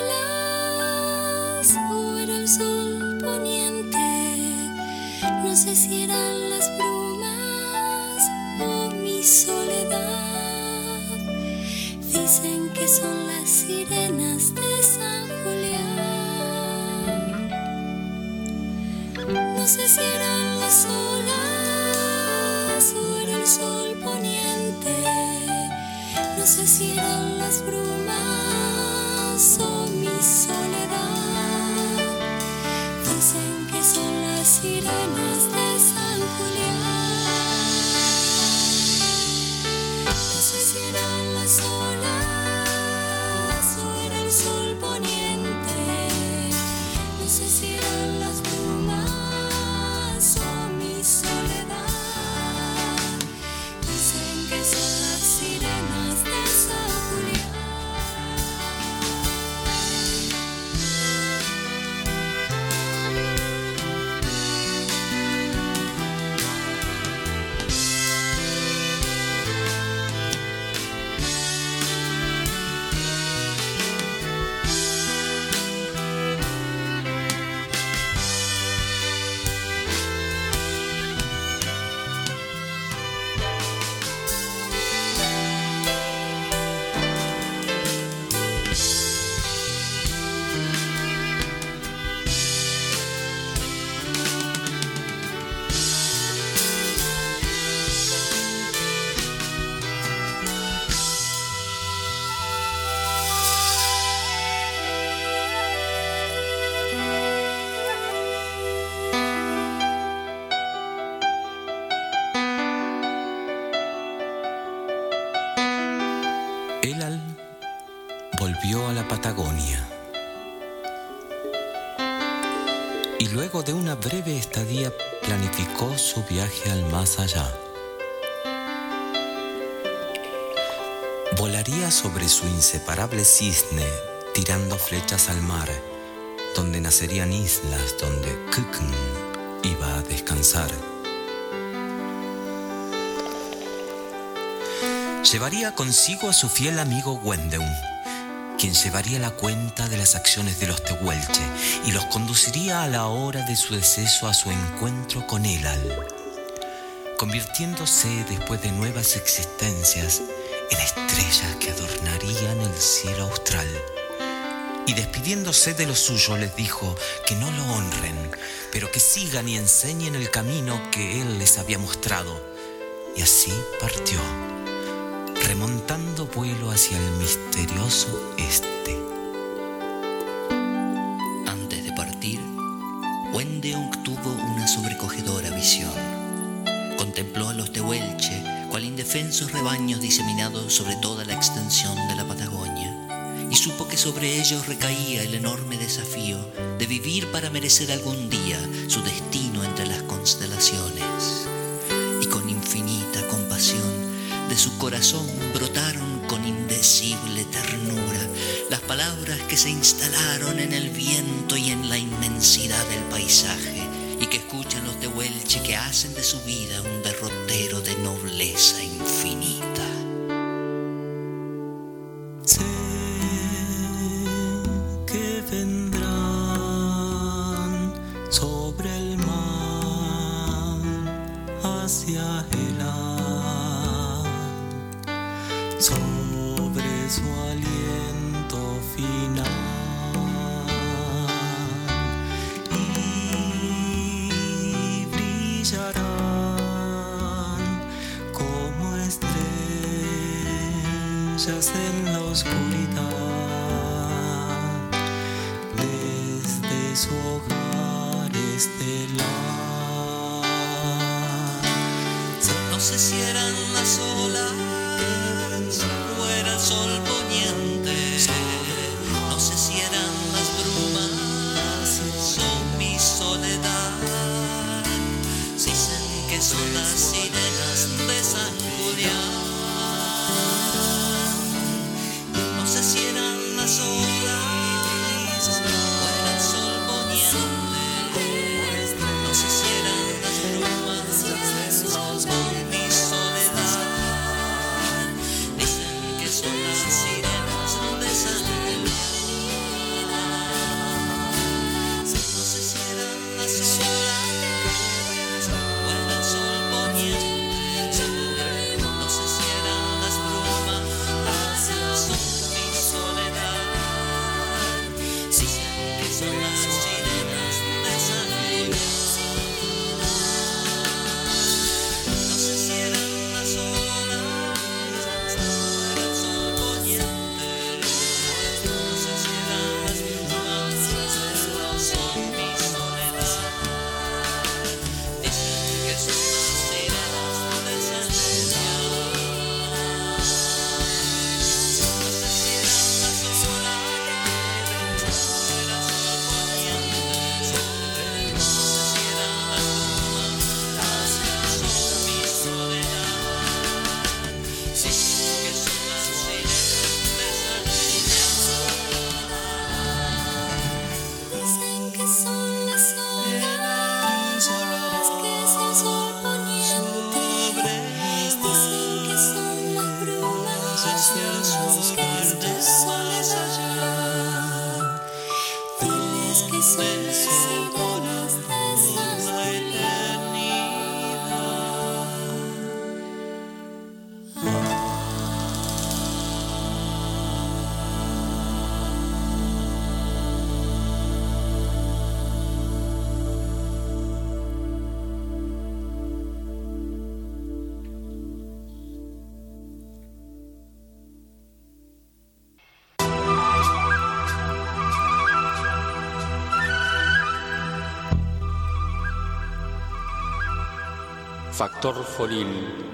olas o era el sol poniente, no sé si eran las brumas o mi soledad. Dicen que son las sirenas de San Julián. No sé si eran las olas o era el sol poniente, no sé si eran las brumas o mi soledad. Dicen que son las sirenas de San Julián. No sé si eran las olas o era el sol poniente, no sé si eran las brumas o mi soledad. Dicen que son las sirenas de San Julián. Elal volvió a la Patagonia y luego de una breve estadía planificó su viaje al más allá. Volaría sobre su inseparable cisne tirando flechas al mar, donde nacerían islas donde Kukun iba a descansar. Llevaría consigo a su fiel amigo Wendeun, quien llevaría la cuenta de las acciones de los tehuelche y los conduciría a la hora de su deceso a su encuentro con Elal, convirtiéndose después de nuevas existencias en estrellas que adornarían el cielo austral. Y despidiéndose de lo suyo les dijo que no lo honren, pero que sigan y enseñen el camino que él les había mostrado. Y así partió, remontando vuelo hacia el misterioso este. Antes de partir, Wendeung tuvo una sobrecogedora visión. Contempló a los tehuelche, cual indefensos rebaños diseminados sobre toda la extensión de la Patagonia, y supo que sobre ellos recaía el enorme desafío de vivir para merecer algún día su destino entre las constelaciones. Y con infinita compasión de su corazón brotaron con indecible ternura las palabras que se instalaron en el viento y en la inmensidad del paisaje, y que escuchan los tehuelche que hacen de su vida un derrotero de nobleza infinita. Sé que vendrán sobre el mar hacia el ar, sobre su aliento final, y brillarán como estrellas en la oscuridad desde su hogar estelar. No sé si eran las olas o era el sol poniente, no sé si eran las brumas o mi soledad, si dicen que son las sirenas de San Julián. No sé si eran las olas o era el sol poniente, no sé si eran las brumas o mi soledad, dicen que son las sirenas de San Julián. No sé si eran las olas o era el sol poniente, no sé si eran las brumas o mi soledad, dicen que son las sirenas de San Julián. No sé si eran las olas o era el sol poniente, no sé si eran las brumas o mi soledad, dicen que son las sirenas de San Julián. No sé si eran las olas o era el sol poniente, no sé si eran las brumas o mi soledad, dicen que son las sirenas de San Dicen que son las olas que es el sol poniente. Dicen que son las brumas que es tu soledad. Diles que son las sirenas de San Julián. Factor Foril.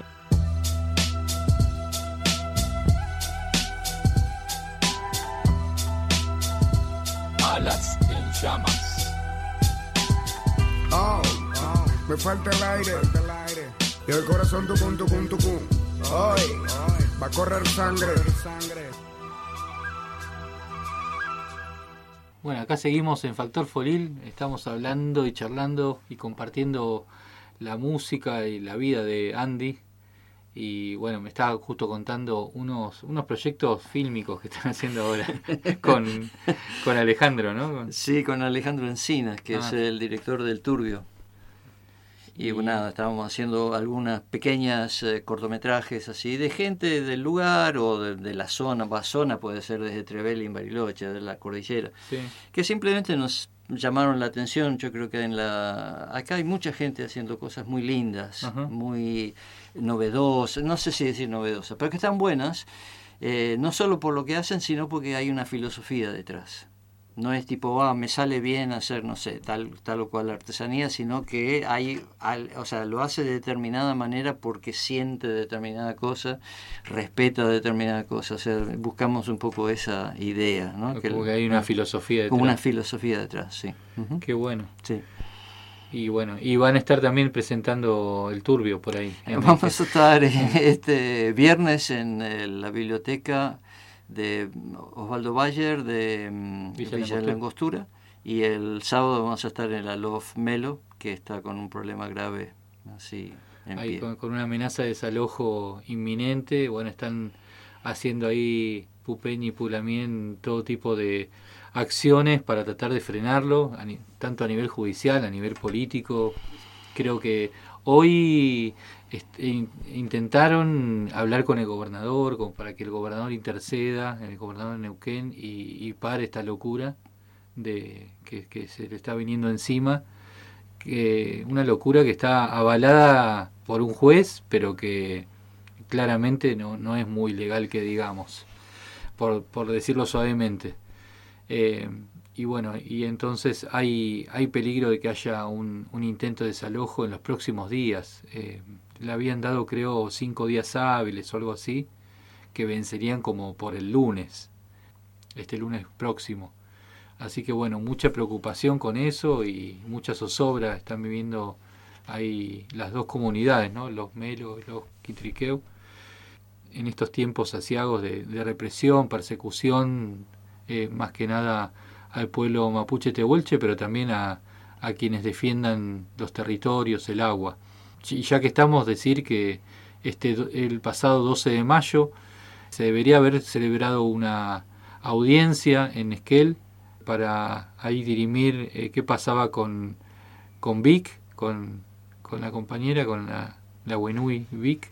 Alas en llamas. Oh, oh, me falta el aire, y el corazón tucum, tucum, tucum. Hoy va a correr sangre. Bueno, acá seguimos en Factor Foril, estamos hablando y charlando y compartiendo la música y la vida de Andy. Y bueno, me estaba justo contando unos unos proyectos fílmicos que están haciendo ahora con, con Alejandro, ¿no? Con... Sí, con Alejandro Encinas, que Ah. es el director del Turbio. Y, Y- bueno, nada, estábamos haciendo algunas pequeñas eh, cortometrajes así de gente del lugar o de, de la zona, va zona puede ser desde Trevelin, en Bariloche, de la cordillera, Sí. que simplemente nos llamaron la atención. Yo creo que en la acá hay mucha gente haciendo cosas muy lindas, Ajá. muy novedosas, no sé si decir novedosas, pero que están buenas, eh, no solo por lo que hacen, sino porque hay una filosofía detrás. No es tipo, ah, me sale bien hacer, no sé, tal, tal o cual artesanía, sino que hay, al- o sea, lo hace de determinada manera porque siente determinada cosa, respeta determinada cosa. O sea, buscamos un poco esa idea, ¿no? Como que hay una filosofía detrás. Como una filosofía detrás, sí. Ujú. Qué bueno. Sí. Y bueno, y van a estar también presentando El Turbio por ahí. Vamos a estar este viernes en eh, la biblioteca de Osvaldo Bayer de um, Villa, Villa de la Angostura, y el sábado vamos a estar en la Love Melo, que está con un problema grave así en ahí pie. Con, con una amenaza de desalojo inminente. Bueno, están haciendo ahí Pupeñi y Pulamien todo tipo de acciones para tratar de frenarlo, a ni, tanto a nivel judicial, a nivel político. Creo que hoy este, in, intentaron hablar con el gobernador, como para que el gobernador interceda, el gobernador de Neuquén, y, y pare esta locura de que, que se le está viniendo encima, que una locura que está avalada por un juez, pero que claramente no, no es muy legal, que digamos, por, por decirlo suavemente. Eh, y bueno, y entonces hay hay peligro de que haya un, un intento de desalojo en los próximos días. Eh, le habían dado, creo, cinco días hábiles o algo así, que vencerían como por el lunes, este lunes próximo. Así que bueno, mucha preocupación con eso y mucha zozobra están viviendo ahí las dos comunidades, ¿no? Los Melo y los Quitriqueu, en estos tiempos aciagos de, de represión, persecución, eh, más que nada al pueblo mapuche tehuelche, pero también a, a quienes defiendan los territorios, el agua. Y ya que estamos, decir que este el pasado doce de mayo se debería haber celebrado una audiencia en Esquel para ahí dirimir eh, qué pasaba con, con Vic, con, con la compañera, con la, la Wenui Vic,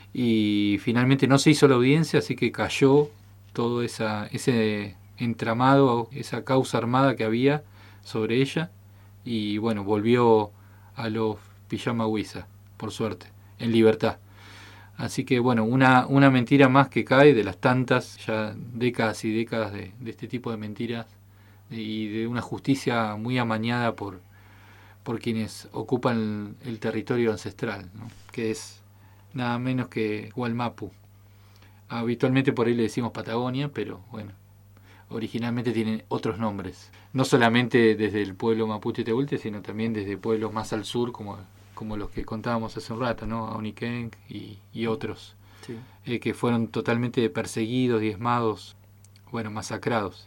y finalmente no se hizo la audiencia, así que cayó todo esa, ese entramado, esa causa armada que había sobre ella, y bueno, volvió a los Pijama Huiza, por suerte, en libertad. Así que bueno, una, una mentira más que cae de las tantas, ya décadas y décadas de, de este tipo de mentiras, y de una justicia muy amañada por, por quienes ocupan el, el territorio ancestral, ¿no? Que es nada menos que Gualmapu. Habitualmente por ahí le decimos Patagonia, pero bueno, originalmente tienen otros nombres. No solamente desde el pueblo mapuche tehuelche, sino también desde pueblos más al sur, como, como los que contábamos hace un rato, ¿no? Auniquén y, y otros, sí. eh, que fueron totalmente perseguidos, diezmados, bueno, masacrados.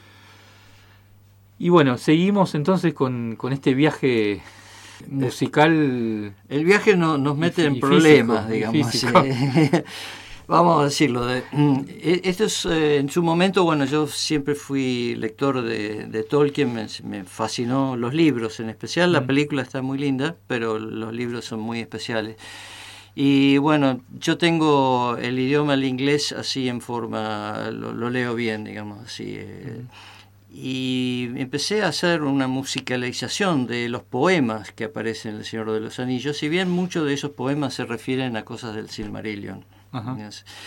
Y bueno, seguimos entonces con, con este viaje musical. El viaje no, nos mete y, en y problemas, físico, digamos. Vamos a decirlo. De, esto es, eh, en su momento, bueno, yo siempre fui lector de, de Tolkien, me, me fascinó los libros en especial. La mm. película está muy linda, pero los libros son muy especiales. Y bueno, yo tengo el idioma, el inglés, así en forma, lo, lo leo bien, digamos, así. Eh, mm. Y empecé a hacer una musicalización de los poemas que aparecen en El Señor de los Anillos, si bien muchos de esos poemas se refieren a cosas del Silmarillion. Ajá.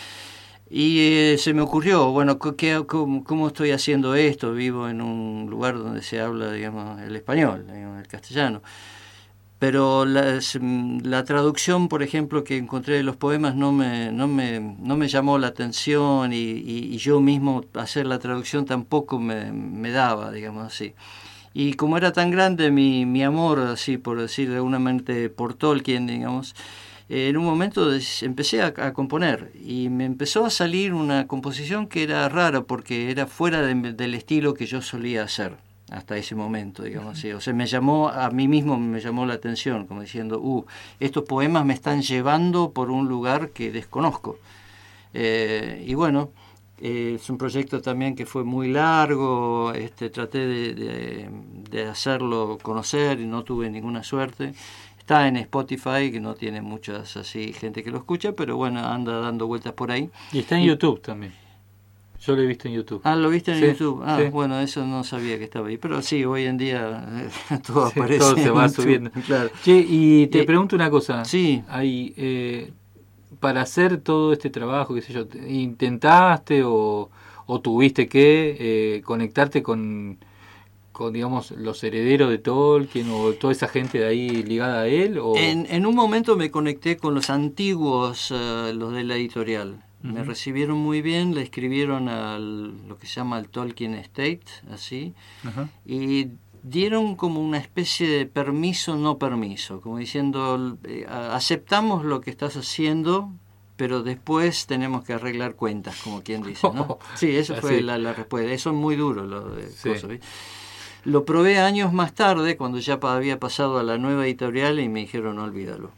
Y eh, se me ocurrió, bueno, ¿qué, cómo, ¿cómo estoy haciendo esto? Vivo en un lugar donde se habla, digamos, el español, digamos, el castellano. Pero la, la traducción, por ejemplo, que encontré de los poemas no me, no me, no me llamó la atención, y, y, y yo mismo hacer la traducción tampoco me, me daba, digamos así. Y como era tan grande mi, mi amor, así por decir de alguna manera, por Tolkien, digamos, eh, en un momento empecé a, a componer, y me empezó a salir una composición que era rara porque era fuera de, del estilo que yo solía hacer hasta ese momento, digamos así. O sea, me llamó, a mí mismo me llamó la atención, como diciendo, uh, estos poemas me están llevando por un lugar que desconozco. Eh, y bueno, eh, es un proyecto también que fue muy largo, este, traté de, de, de hacerlo conocer y no tuve ninguna suerte. Está en Spotify, que no tiene muchas así gente que lo escucha, pero bueno, anda dando vueltas por ahí. Y está en y, YouTube también. Yo lo he visto en YouTube. Ah, ¿lo viste en sí, YouTube? Ah, sí. Bueno, eso no sabía que estaba ahí. Pero sí, hoy en día eh, todo sí, aparece. Todo se va subiendo. Claro. Che, y te eh, pregunto una cosa. Sí. Hay, eh, para hacer todo este trabajo, qué sé yo, ¿intentaste o, o tuviste que eh, conectarte con, con, digamos, los herederos de Tolkien o toda esa gente de ahí ligada a él? O... En, en un momento me conecté con los antiguos, uh, los de la editorial. Uh-huh. Me recibieron muy bien, le escribieron al lo que se llama el Tolkien Estate, así, uh-huh. y dieron como una especie de permiso no permiso, como diciendo, eh, aceptamos lo que estás haciendo, pero después tenemos que arreglar cuentas, como quien dice, ¿no? Sí, eso fue la, la respuesta. Eso es muy duro, lo de sí. cosas, ¿sí? Lo probé años más tarde, cuando ya había pasado a la nueva editorial, y me dijeron, olvídalo.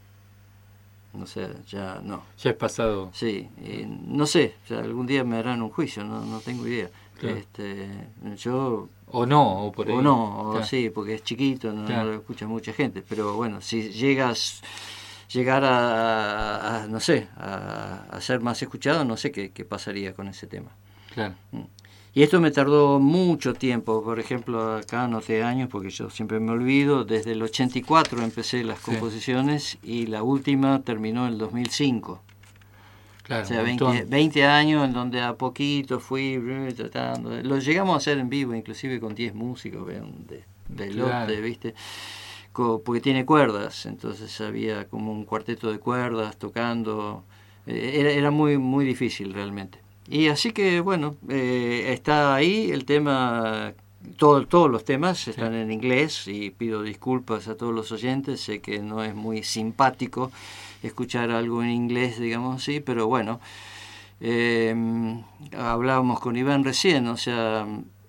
No sé, ya no. Ya es pasado. Sí, y no sé, o sea, algún día me harán un juicio, no, no tengo idea. Claro. Este, yo o no, o por ahí. O no, o claro. sí, porque es chiquito, no, claro. no lo escucha mucha gente. Pero bueno, si llegas llegar a, a, a no sé, a, a ser más escuchado, no sé qué, qué pasaría con ese tema. Claro. Y esto me tardó mucho tiempo. Por ejemplo, acá anoté años porque yo siempre me olvido. Desde el ochenta y cuatro empecé las sí. composiciones y la última terminó en el dos mil cinco. Claro, o sea, veinte, veinte años en donde a poquito fui tratando. Lo llegamos a hacer en vivo, inclusive con diez músicos, de, de claro. lote, ¿viste? Porque tiene cuerdas, entonces había como un cuarteto de cuerdas tocando. Era, era muy, muy difícil realmente. Y así que, bueno, eh, está ahí el tema, todo, todos los temas están sí. en inglés, y pido disculpas a todos los oyentes, sé que no es muy simpático escuchar algo en inglés, digamos así, pero bueno, eh, hablábamos con Iván recién, o sea,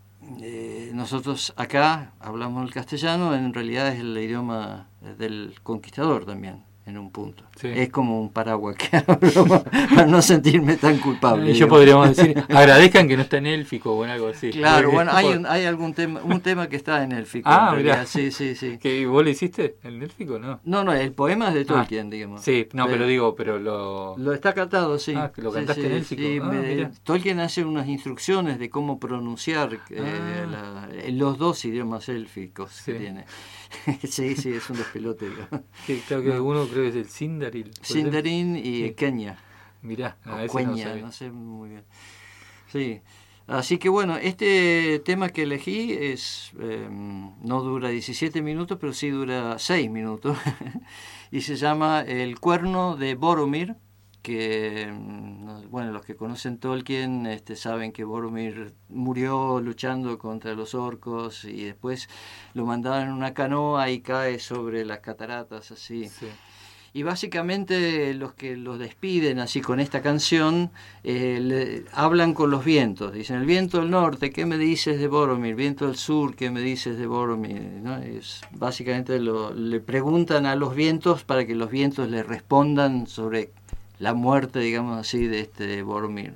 eh, nosotros acá hablamos el castellano, en realidad es el idioma del conquistador también. En un punto. Sí. Es como un paraguas que hablo para no sentirme tan culpable. Y yo podríamos decir, agradezcan que no está en élfico o en algo así. Claro, porque, bueno, hay, un, hay algún tema, un tema que está en élfico. Ah, mira. Sí, sí, sí. ¿Que vos lo hiciste en élfico, no? No, no, el poema es de Tolkien, ah, digamos. Sí, no, pero, pero digo, pero lo... Lo está cantado, sí. Ah, que lo cantaste sí, en sí, élfico. Sí, ah, me, Tolkien hace unas instrucciones de cómo pronunciar eh, ah. la, los dos idiomas élficos sí. que tiene. Sí, sí, es un despelote, digamos. Sí, claro que no. Uno creo que es el Sindarin. Sindarin y sí. Kenya. Mirá, a Cueña, no, no sé muy bien. Sí, así que bueno, este tema que elegí es eh, no dura diecisiete minutos, pero sí dura seis minutos. Y se llama El cuerno de Boromir, que, bueno, los que conocen Tolkien este, saben que Boromir murió luchando contra los orcos y después lo mandaban en una canoa y cae sobre las cataratas, así. Sí. Y básicamente los que los despiden así con esta canción eh, le, hablan con los vientos. Dicen, el viento del norte, ¿qué me dices de Boromir? Viento del sur, ¿qué me dices de Boromir? ¿No? Es, básicamente lo, le preguntan a los vientos para que los vientos le respondan sobre la muerte, digamos así, de este Boromir.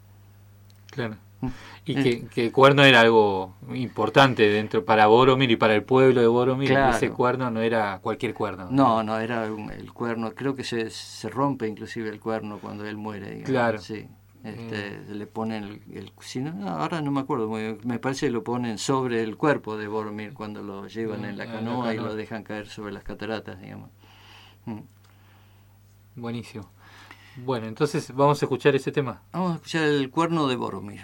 Claro. Y que, que el cuerno era algo importante dentro para Boromir y para el pueblo de Boromir. Claro. Ese cuerno no era cualquier cuerno. No, no, era un, el cuerno. Creo que se, se rompe inclusive el cuerno cuando él muere. Digamos. Claro. Sí. Este, mm. Le ponen el, el si no, ahora no me acuerdo, me parece que lo ponen sobre el cuerpo de Boromir cuando lo llevan mm, en la canoa, la canoa y lo dejan caer sobre las cataratas, digamos. Mm. Buenísimo. Bueno, entonces vamos a escuchar ese tema. Vamos a escuchar el cuerno de Boromir.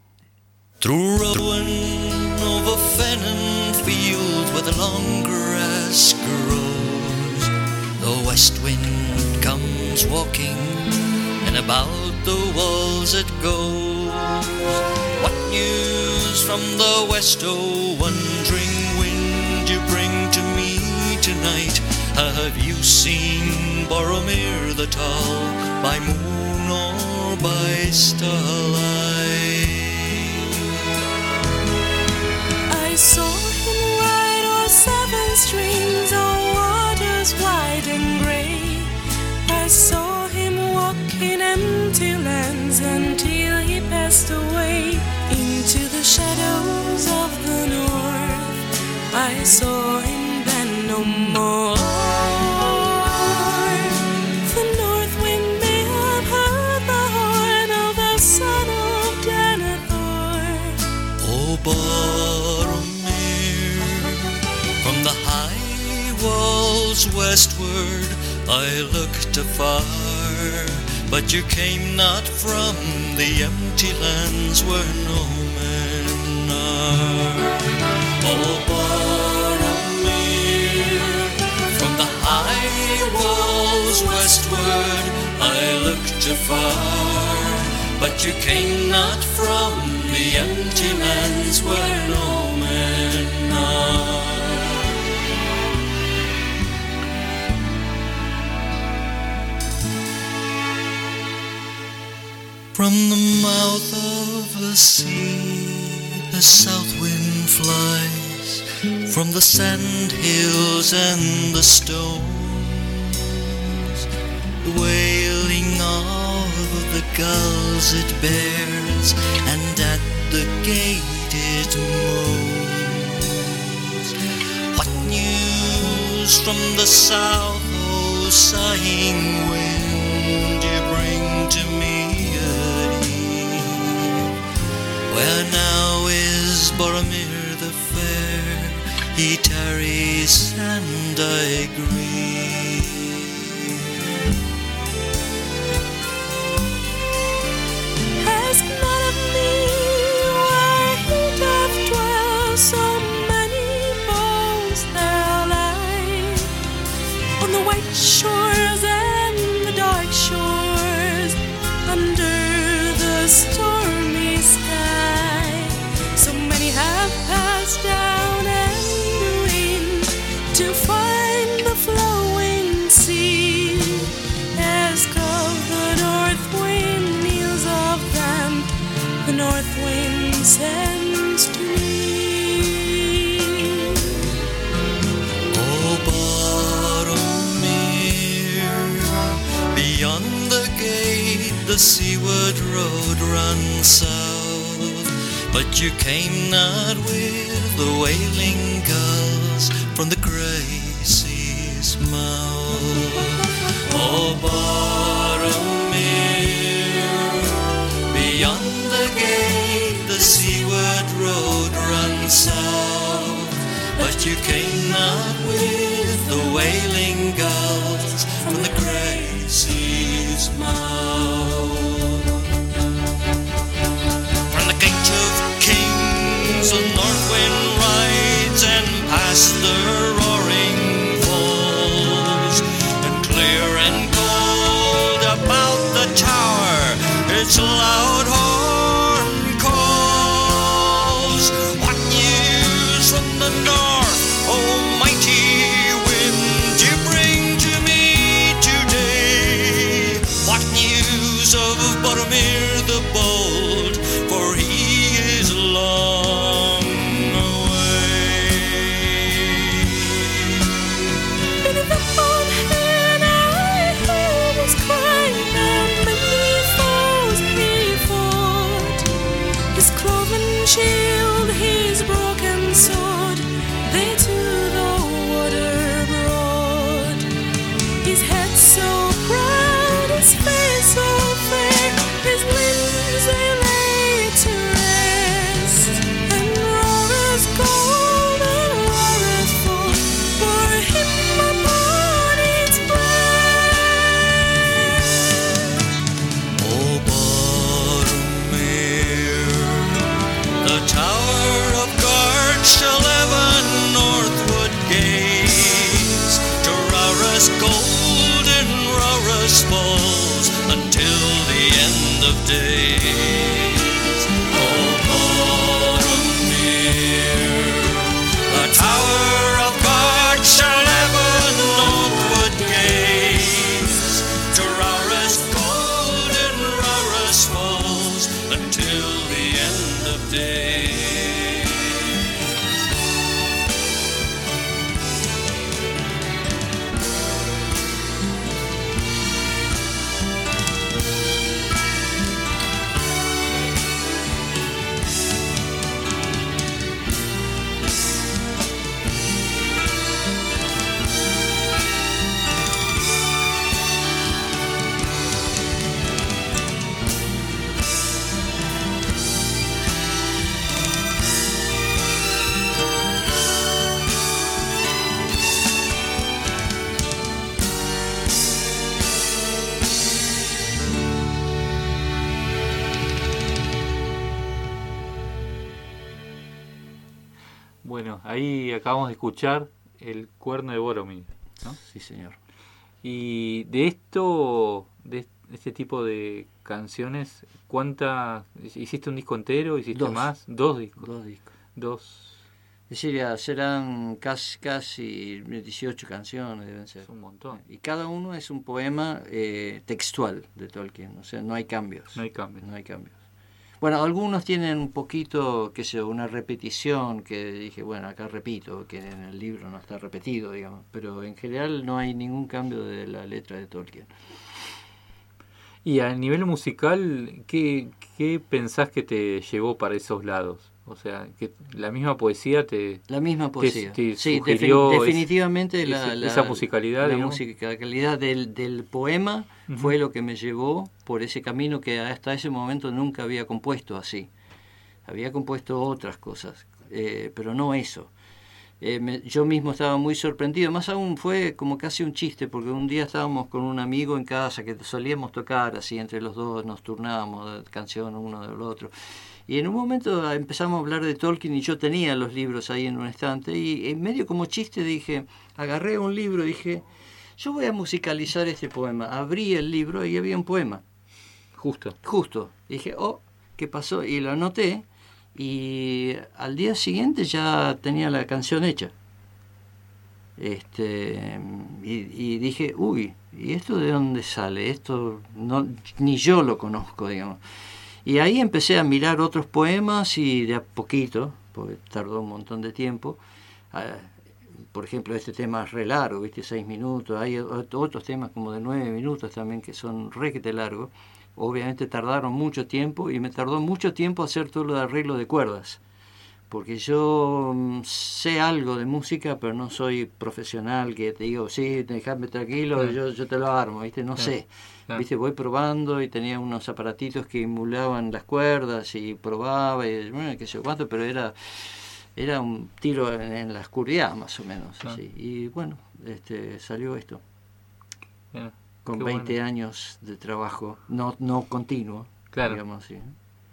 Through Rowan over fen and fields where the long grass grows, the west wind comes walking, and about the walls it goes. What news from the west, oh wandering wind, you bring to me tonight? Have you seen Boromir the tall, by moon or by starlight? I saw him ride o'er seven streams, o'er waters wide and grey. I saw him walk in empty lands until he passed away into the shadows of the north. I saw him then no more. The north wind may have heard the horn of the son of Denethor. Oh, Boromir, from the high walls westward I looked afar, but you came not from the empty lands where no men are. Oh, Boromir, from the high walls westward I looked afar, but you came not from the empty lands where no men are. From the mouth of the sea, the south wind flies, from the sand hills and the stones, the wailing of the gulls it bears, and at the gate it moans. What news from the south, oh sighing wind, you bring to me? Where now is Boromir the fair? He tarries and I grieve. Ask not of me where he doth dwell, so many bones there lie on the white shores and the dark shores, under the stormy sky. So many have passed down and green to find the flowing sea. Ask of the north wind, news of them the north wind sends to me. Oh, Boromir, beyond the gate the seaward road runs south, but you came not with the wailing gulls from the grey sea's mouth. Oh, Boromir, beyond the gate the seaward road runs south, but you came not with the wailing gulls from the grey sea's mouth. From the gate of kings the north wind rides, and past the roaring falls, and clear and cold about the tower its loud horn calls. What news from the north, oh mighty wind, you bring to me today? What news of Boromir the bold, for he is long away. Beneath the old hand I heard his cry, and many foes he fought. His cloven shield, his broken sword, they to the water brought. His head so proud, his face so fair, his limbs they lay to rest, and roarers gold and roarers full bore him upon its breast. Oh, Boromir, the tower of guard shall ever northward gaze, to Rauras gold and Rauras falls, until the end of days. Oh, Boromir, the tower of guard shall ever northward gaze, to Rauras gold and Rauras falls, until the end of days. Bueno, ahí acabamos de escuchar El cuerno de Boromir, ¿no? Sí, señor. Y de esto, de, este tipo de canciones, ¿cuántas? ¿Hiciste un disco entero? ¿Hiciste Dos. más? Dos discos. Dos discos. Dos. Es decir, ya serán casi, casi dieciocho canciones, deben ser. Es un montón. Y cada uno es un poema eh, textual de Tolkien, o sea, no hay cambios. No hay cambios. No hay cambios. Bueno, algunos tienen un poquito, qué sé yo, una repetición, que dije, bueno, acá repito, que en el libro no está repetido, digamos, pero en general no hay ningún cambio de la letra de Tolkien. Y a nivel musical, ¿qué, qué pensás que te llevó para esos lados? O sea, que la misma poesía te... La misma poesía. Te, te sí, sugirió defin- definitivamente es, la, esa, la, esa musicalidad. La digamos. musicalidad del, del poema uh-huh. fue lo que me llevó por ese camino que hasta ese momento nunca había compuesto así. Había compuesto otras cosas, eh, pero no eso. Eh, me, yo mismo estaba muy sorprendido, más aún fue como casi un chiste, porque un día estábamos con un amigo en casa que solíamos tocar así, entre los dos nos turnábamos de canción uno del otro. Y en un momento empezamos a hablar de Tolkien y yo tenía los libros ahí en un estante y en medio como chiste dije, agarré un libro y dije, yo voy a musicalizar este poema. Abrí el libro y había un poema. Justo. Justo. Dije, oh, ¿qué pasó? Y lo anoté y al día siguiente ya tenía la canción hecha. Este y, y dije, uy, ¿y esto de dónde sale? Esto no, ni yo lo conozco, digamos. Y ahí empecé a mirar otros poemas y de a poquito, porque tardó un montón de tiempo, uh, por ejemplo, este tema es re largo, ¿viste? Seis minutos, hay otros temas como de nueve minutos también que son requete largos, obviamente tardaron mucho tiempo y me tardó mucho tiempo hacer todo lo de arreglo de cuerdas, porque yo um, sé algo de música, pero no soy profesional que te digo, sí, déjame tranquilo, sí. yo, yo te lo armo, ¿viste? No sí. sé. Ah. Viste, voy probando y tenía unos aparatitos que emulaban las cuerdas y probaba y bueno, qué sé cuánto, pero era era un tiro en, en la oscuridad más o menos. Ah. Así. Y bueno, este salió esto. Yeah. Con qué veinte bueno. años de trabajo, no no continuo, claro. digamos así.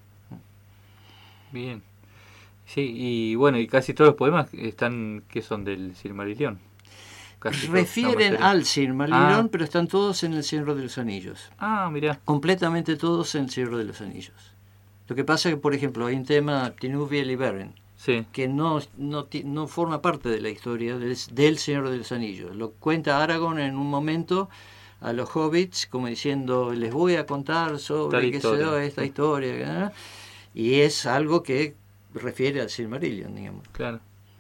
Bien. Sí, y bueno, y casi todos los poemas están, ¿qué son? Del Silmarillion. Casi refieren al Silmarillion, ah. pero están todos en el Señor de los Anillos. Ah, mirá. Completamente todos en el Señor de los Anillos. Lo que pasa es que, por ejemplo, hay un tema, Tinuviel y Beren, sí. que no, no, no forma parte de la historia del, del Señor de los Anillos. Lo cuenta Aragorn en un momento a los hobbits, como diciendo, les voy a contar sobre qué se da esta historia. ¿eh? Y es algo que refiere al Silmarillion, digamos. Claro.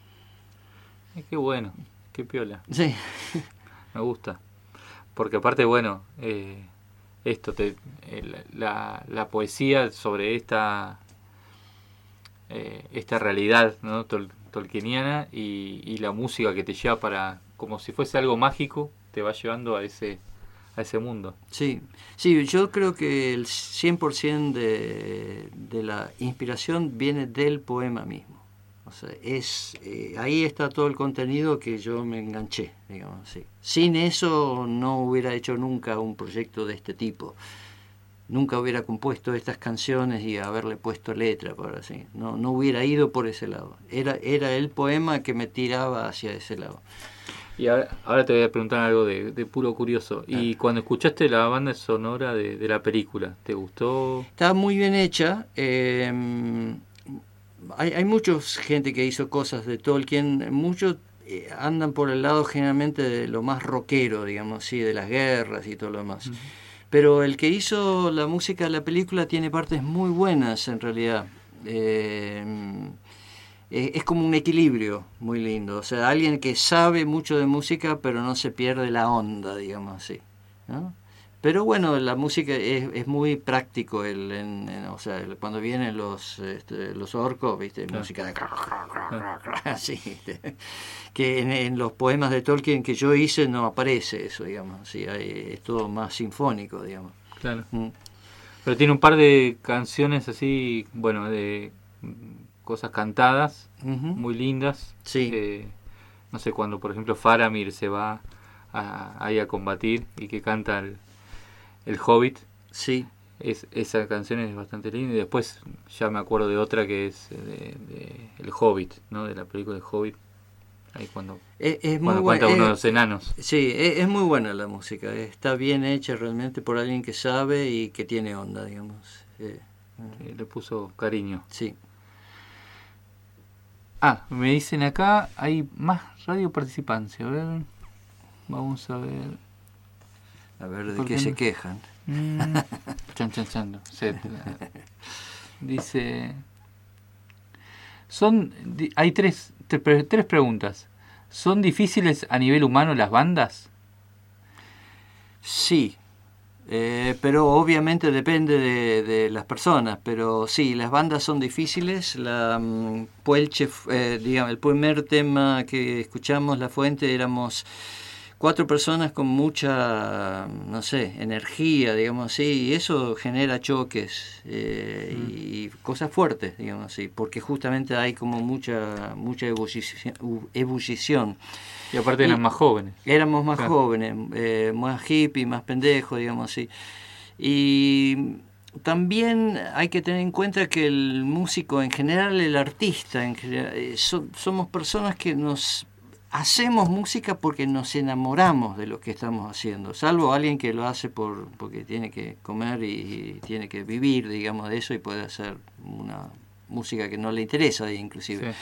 Eh, qué bueno. Qué piola. Sí. Me gusta. Porque aparte, bueno, eh, esto, te, eh, la, la poesía sobre esta eh, esta realidad, ¿no? Tol, tolkieniana y, y la música que te lleva para, como si fuese algo mágico, te va llevando a ese a ese mundo. Sí, sí, yo creo que el cien por ciento de, de la inspiración viene del poema mismo. O sea, es, eh, ahí está todo el contenido que yo me enganché, digamos así. Sin eso no hubiera hecho nunca un proyecto de este tipo. Nunca hubiera compuesto estas canciones y haberle puesto letra, por así. No, no hubiera ido por ese lado. Era, era el poema que me tiraba hacia ese lado. Y ahora, ahora te voy a preguntar algo de, de puro curioso. ¿Y ah. cuando escuchaste la banda sonora de, de la película, te gustó? Está muy bien hecha. Eh, Hay, hay mucha gente que hizo cosas de Tolkien, muchos eh, andan por el lado generalmente de lo más rockero, digamos, sí, de las guerras y todo lo demás. Uh-huh. Pero el que hizo la música de la película tiene partes muy buenas en realidad. Eh, eh, es como un equilibrio muy lindo. O sea, alguien que sabe mucho de música pero no se pierde la onda, digamos así, ¿no? Pero bueno, la música es, es muy práctico, el, en, en, o sea, el, cuando vienen los este, los orcos, ¿viste? Ah. Música de... así, ¿viste? Que en, en los poemas de Tolkien que yo hice no aparece eso, digamos, sí, hay, es todo más sinfónico, digamos. Claro. Mm. Pero tiene un par de canciones así, bueno, de cosas cantadas, uh-huh. muy lindas. Sí. Eh, no sé, cuando por ejemplo Faramir se va a, ahí a combatir y que canta el... El Hobbit, sí, es, esa canción es bastante linda. Y después ya me acuerdo de otra que es de, de El Hobbit, ¿no? De la película del Hobbit. Ahí cuando, Es, es muy cuando buen- cuenta uno de es- los enanos. Sí, es, es muy buena la música. Está bien hecha realmente por alguien que sabe y que tiene onda, digamos. Eh, Que le puso cariño. sí. Ah, me dicen acá, hay más radio participancia. A ver, vamos a ver. A ver, ¿de ¿Por qué qué se no? quejan? Mm, chan, chan, chan. Se- dice... Son, di- hay tres, tre- tres preguntas. ¿Son difíciles a nivel humano las bandas? Sí, eh, pero obviamente depende de, de las personas, pero sí, las bandas son difíciles. La um, Puelche, eh, digamos, el primer tema que escuchamos, La Fuente, éramos cuatro personas con mucha, no sé, energía, digamos así, y eso genera choques eh, mm. y cosas fuertes, digamos así, porque justamente hay como mucha mucha ebullición. ebullición. Y aparte eran y más jóvenes. Éramos más claro. jóvenes, eh, más hippie, más pendejos, digamos así. Y también hay que tener en cuenta que el músico, en general el artista, en general, eh, so, somos personas que nos hacemos música porque nos enamoramos de lo que estamos haciendo, salvo alguien que lo hace por porque tiene que comer y, y tiene que vivir, digamos, de eso y puede hacer una música que no le interesa, inclusive. Sí.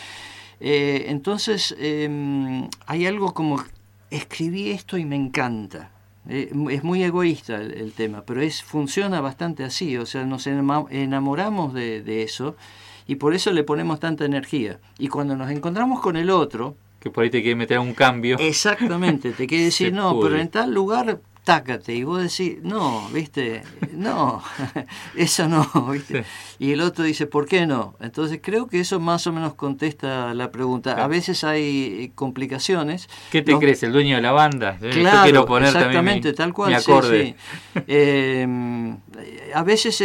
Eh, entonces, eh, hay algo como, escribí esto y me encanta. Eh, es muy egoísta el, el tema, pero es funciona bastante así, o sea, nos enamoramos de, de eso y por eso le ponemos tanta energía. Y cuando nos encontramos con el otro, que por ahí te quiere meter un cambio. Exactamente, te quiere decir, no, puede. Pero en tal lugar, tácate. Y vos decís, no, viste, no, eso no, viste. Sí. Y el otro dice, ¿por qué no? Entonces creo que eso más o menos contesta la pregunta. Sí. A veces hay complicaciones. ¿Qué te ¿no? crees, el dueño de la banda? Claro, yo quiero poner exactamente, mi, tal cual. Mi acorde. Sí, sí. Eh, a veces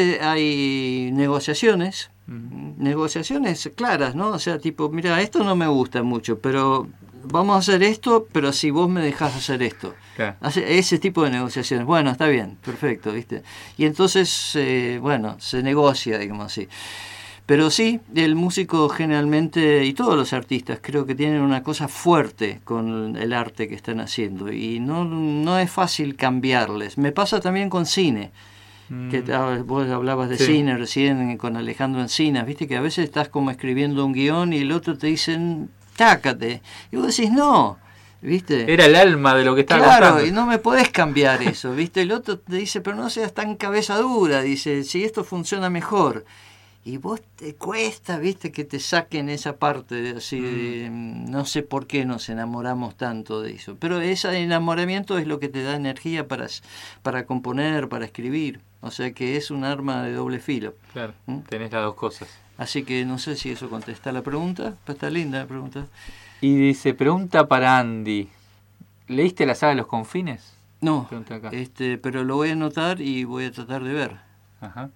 hay negociaciones. Uh-huh. Negociaciones claras, ¿no? O sea, tipo, mira, esto no me gusta mucho, pero vamos a hacer esto, pero si vos me dejás hacer esto. Claro. Ese tipo de negociaciones. Bueno, está bien, perfecto, ¿viste? Y entonces, eh, bueno, se negocia, digamos así. Pero sí, el músico generalmente, y todos los artistas, creo que tienen una cosa fuerte con el arte que están haciendo. Y no, no es fácil cambiarles. Me pasa también con cine. Que vos hablabas de sí. cine recién con Alejandro Encinas, viste que a veces estás como escribiendo un guión y el otro te dicen, tácate, y vos decís, no, viste. Era el alma de lo que estaba Claro, contando. Y no me podés cambiar eso, viste, el otro te dice, pero no seas tan cabeza dura, dice, si esto funciona mejor. Y vos te cuesta, viste, que te saquen esa parte, así, mm. no sé por qué nos enamoramos tanto de eso, pero ese enamoramiento es lo que te da energía para, para componer, para escribir, o sea que es un arma de doble filo. Claro, ¿Mm? Tenés las dos cosas. Así que no sé si eso contesta la pregunta, pero está linda la pregunta. Y dice, pregunta para Andy, ¿leíste la saga de los confines? No, este, pero lo voy a anotar y voy a tratar de ver. Ajá.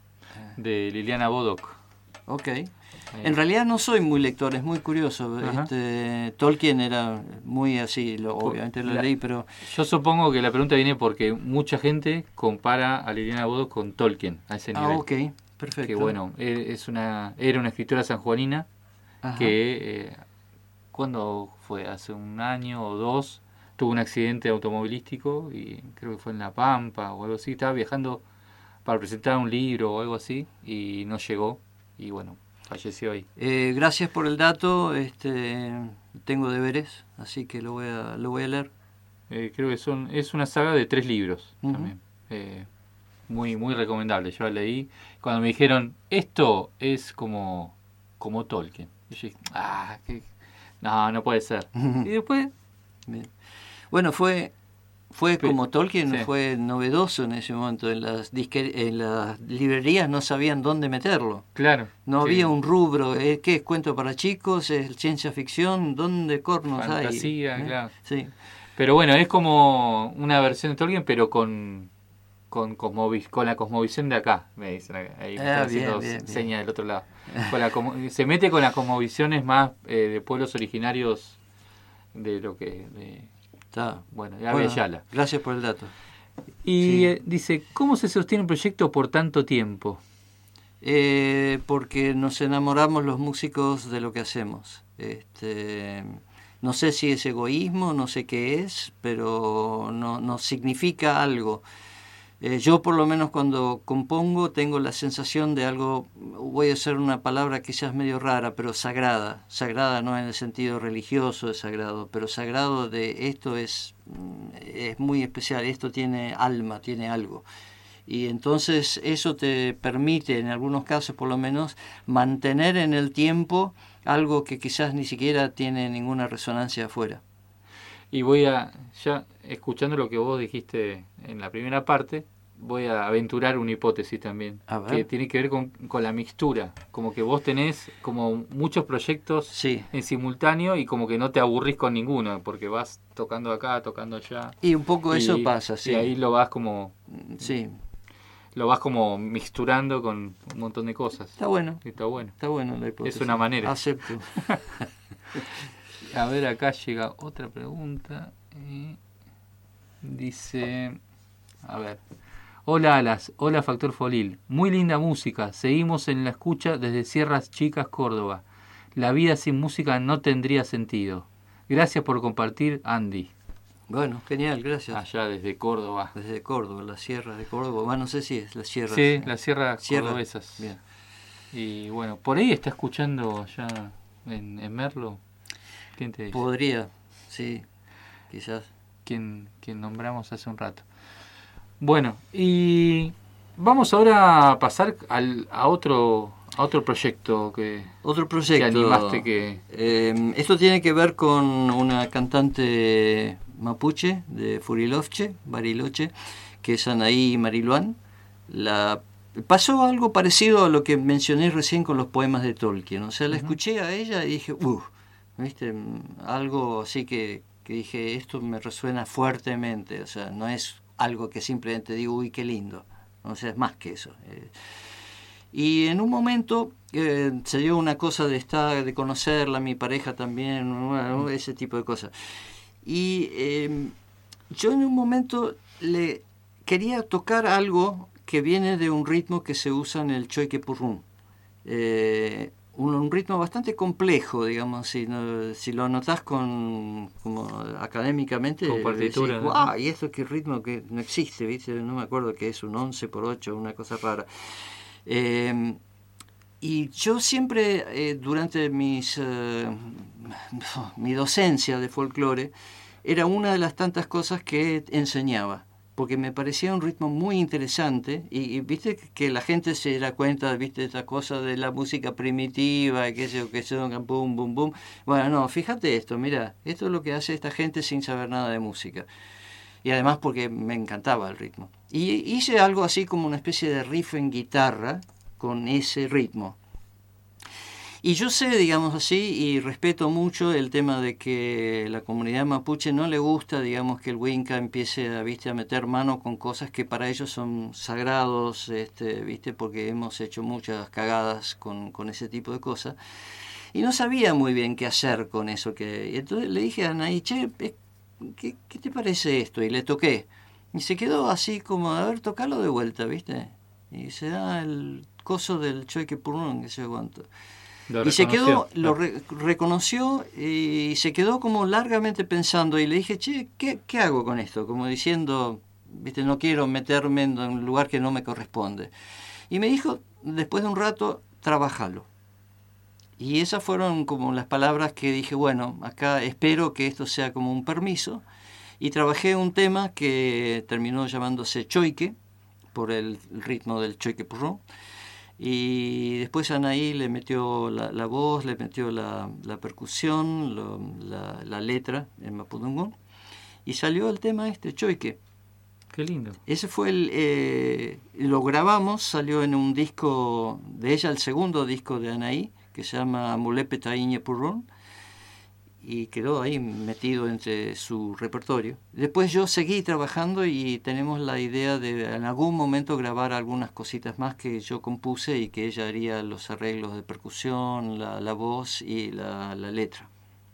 De Liliana Bodoc. Ok. En realidad no soy muy lector, es muy curioso. Este, Tolkien era muy así, lo, obviamente lo la, leí, pero... Yo supongo que la pregunta viene porque mucha gente compara a Liliana Bodoc con Tolkien, a ese nivel. Ah, ok, perfecto. Que bueno, es una, era una escritora sanjuanina. Ajá. Que, eh, ¿cuándo fue? Hace un año o dos, tuvo un accidente automovilístico y creo que fue en La Pampa o algo así. Estaba viajando para presentar un libro o algo así y no llegó. Y bueno, falleció ahí. Eh, gracias por el dato. Este, tengo deberes, así que lo voy a, lo voy a leer. Eh, creo que son es una saga de tres libros uh-huh. también. Eh, muy muy recomendable. Yo la leí. Cuando me dijeron, esto es como, como Tolkien. Y yo dije, ah, que, no, no puede ser. Uh-huh. Y después... Bien. Bueno, fue... Fue como Tolkien, sí. Fue novedoso en ese momento. En las disque, en las librerías no sabían dónde meterlo. Claro. No sí. había un rubro. ¿eh? ¿Qué es cuento para chicos? ¿Es ciencia ficción? ¿Dónde cornos hay? Fantasía, ¿eh? Claro. Sí. Pero bueno, es como una versión de Tolkien, pero con con, cosmovis, con la cosmovisión de acá, me dicen. Ahí me ah, están haciendo bien, bien, señas bien. del otro lado. Con la, se mete con las cosmovisiones más eh, de pueblos originarios de lo que... De, Está. Bueno, ya bueno, Yala. Gracias por el dato. Y sí. eh, dice, ¿cómo se sostiene un proyecto por tanto tiempo? Eh, porque nos enamoramos los músicos de lo que hacemos. Este, No sé si es egoísmo, no sé qué es, pero no, no significa algo. Eh, yo por lo menos cuando compongo tengo la sensación de algo, voy a usar una palabra quizás medio rara, pero sagrada. Sagrada no en el sentido religioso de sagrado, pero sagrado de esto es, es muy especial, esto tiene alma, tiene algo. Y entonces eso te permite, en algunos casos por lo menos, mantener en el tiempo algo que quizás ni siquiera tiene ninguna resonancia afuera. Y voy a, ya escuchando lo que vos dijiste en la primera parte, voy a aventurar una hipótesis también, que tiene que ver con, con la mixtura, como que vos tenés como muchos proyectos sí. en simultáneo y como que no te aburrís con ninguno, porque vas tocando acá, tocando allá. Y un poco y, eso pasa, sí. Y ahí lo vas como... Sí. Lo vas como mixturando con un montón de cosas. Está bueno. Está bueno. Está bueno la hipótesis. Es una manera. Acepto. A ver, acá llega otra pregunta. Eh, dice... A ver... Hola Alas, hola Factor Folil. Muy linda música. Seguimos en la escucha desde Sierras Chicas, Córdoba. La vida sin música no tendría sentido. Gracias por compartir, Andy. Bueno, genial, gracias. Allá desde Córdoba. Desde Córdoba, la sierra de Córdoba. Bueno, no sé si es la sierra. Sí, las sierras sierra. cordobesas. Bien. Y bueno, por ahí está escuchando allá en, en Merlo. ¿Quién te dice? Podría, sí, quizás. Quien, quien nombramos hace un rato. Bueno, y vamos ahora a pasar al, a otro a otro proyecto que otro proyecto que animaste que eh, esto tiene que ver con una cantante mapuche de Furilovche, Bariloche, que es Anaí Mariluán. La pasó algo parecido a lo que mencioné recién con los poemas de Tolkien. O sea, la uh-huh. escuché a ella y dije, uff, ¿viste? Algo así que, que dije, esto me resuena fuertemente. O sea, no es algo que simplemente digo, uy, qué lindo. O sea, es más que eso. Eh, y en un momento eh, se dio una cosa de estar, de conocerla, mi pareja también, bueno, ese tipo de cosas. Y eh, yo en un momento le quería tocar algo que viene de un ritmo que se usa en el choique purrún. Eh, un, un ritmo bastante complejo, digamos, si, no, si lo notás con, como académicamente, con partitura, decís, wow, y esto qué ritmo que no existe, ¿viste? No me acuerdo que es un once por ocho, una cosa rara. Eh, y yo siempre, eh, durante mis eh, mi docencia de folclore, era una de las tantas cosas que enseñaba, porque me parecía un ritmo muy interesante y, y viste que la gente se da cuenta, viste, esta cosa de la música primitiva y qué sé yo, qué sé yo, boom, boom, boom. Bueno, no, fíjate esto, mira, esto es lo que hace esta gente sin saber nada de música. Y además porque me encantaba el ritmo. Y hice algo así como una especie de riff en guitarra con ese ritmo. Y yo sé, digamos así, y respeto mucho el tema de que la comunidad mapuche no le gusta, digamos, que el Winca empiece a, viste, a meter mano con cosas que para ellos son sagrados, este, viste, porque hemos hecho muchas cagadas con, con ese tipo de cosas. Y no sabía muy bien qué hacer con eso. Que, y entonces le dije a Anaí, che, ¿qué, ¿qué te parece esto? Y le toqué. Y se quedó así como, a ver, tocarlo de vuelta, viste. Y se da el coso del choique purrún, que se aguanta. Y se quedó, lo re, reconoció y se quedó como largamente pensando y le dije, che, ¿qué, qué hago con esto? Como diciendo, viste, no quiero meterme en un lugar que no me corresponde. Y me dijo, después de un rato, trabajalo. Y esas fueron como las palabras que dije, bueno, acá espero que esto sea como un permiso. Y trabajé un tema que terminó llamándose choique, por el ritmo del choique purrún. Y después Anaí le metió la, la voz, le metió la, la percusión, lo, la, la letra en mapudungún. Y salió el tema este, choique. Qué lindo. Ese fue el... Eh, lo grabamos, salió en un disco de ella, el segundo disco de Anaí, que se llama Mulepe Taíñe Purrún. Y quedó ahí metido entre su repertorio. Después yo seguí trabajando y tenemos la idea de en algún momento grabar algunas cositas más que yo compuse y que ella haría los arreglos de percusión, la, la voz y la, la letra.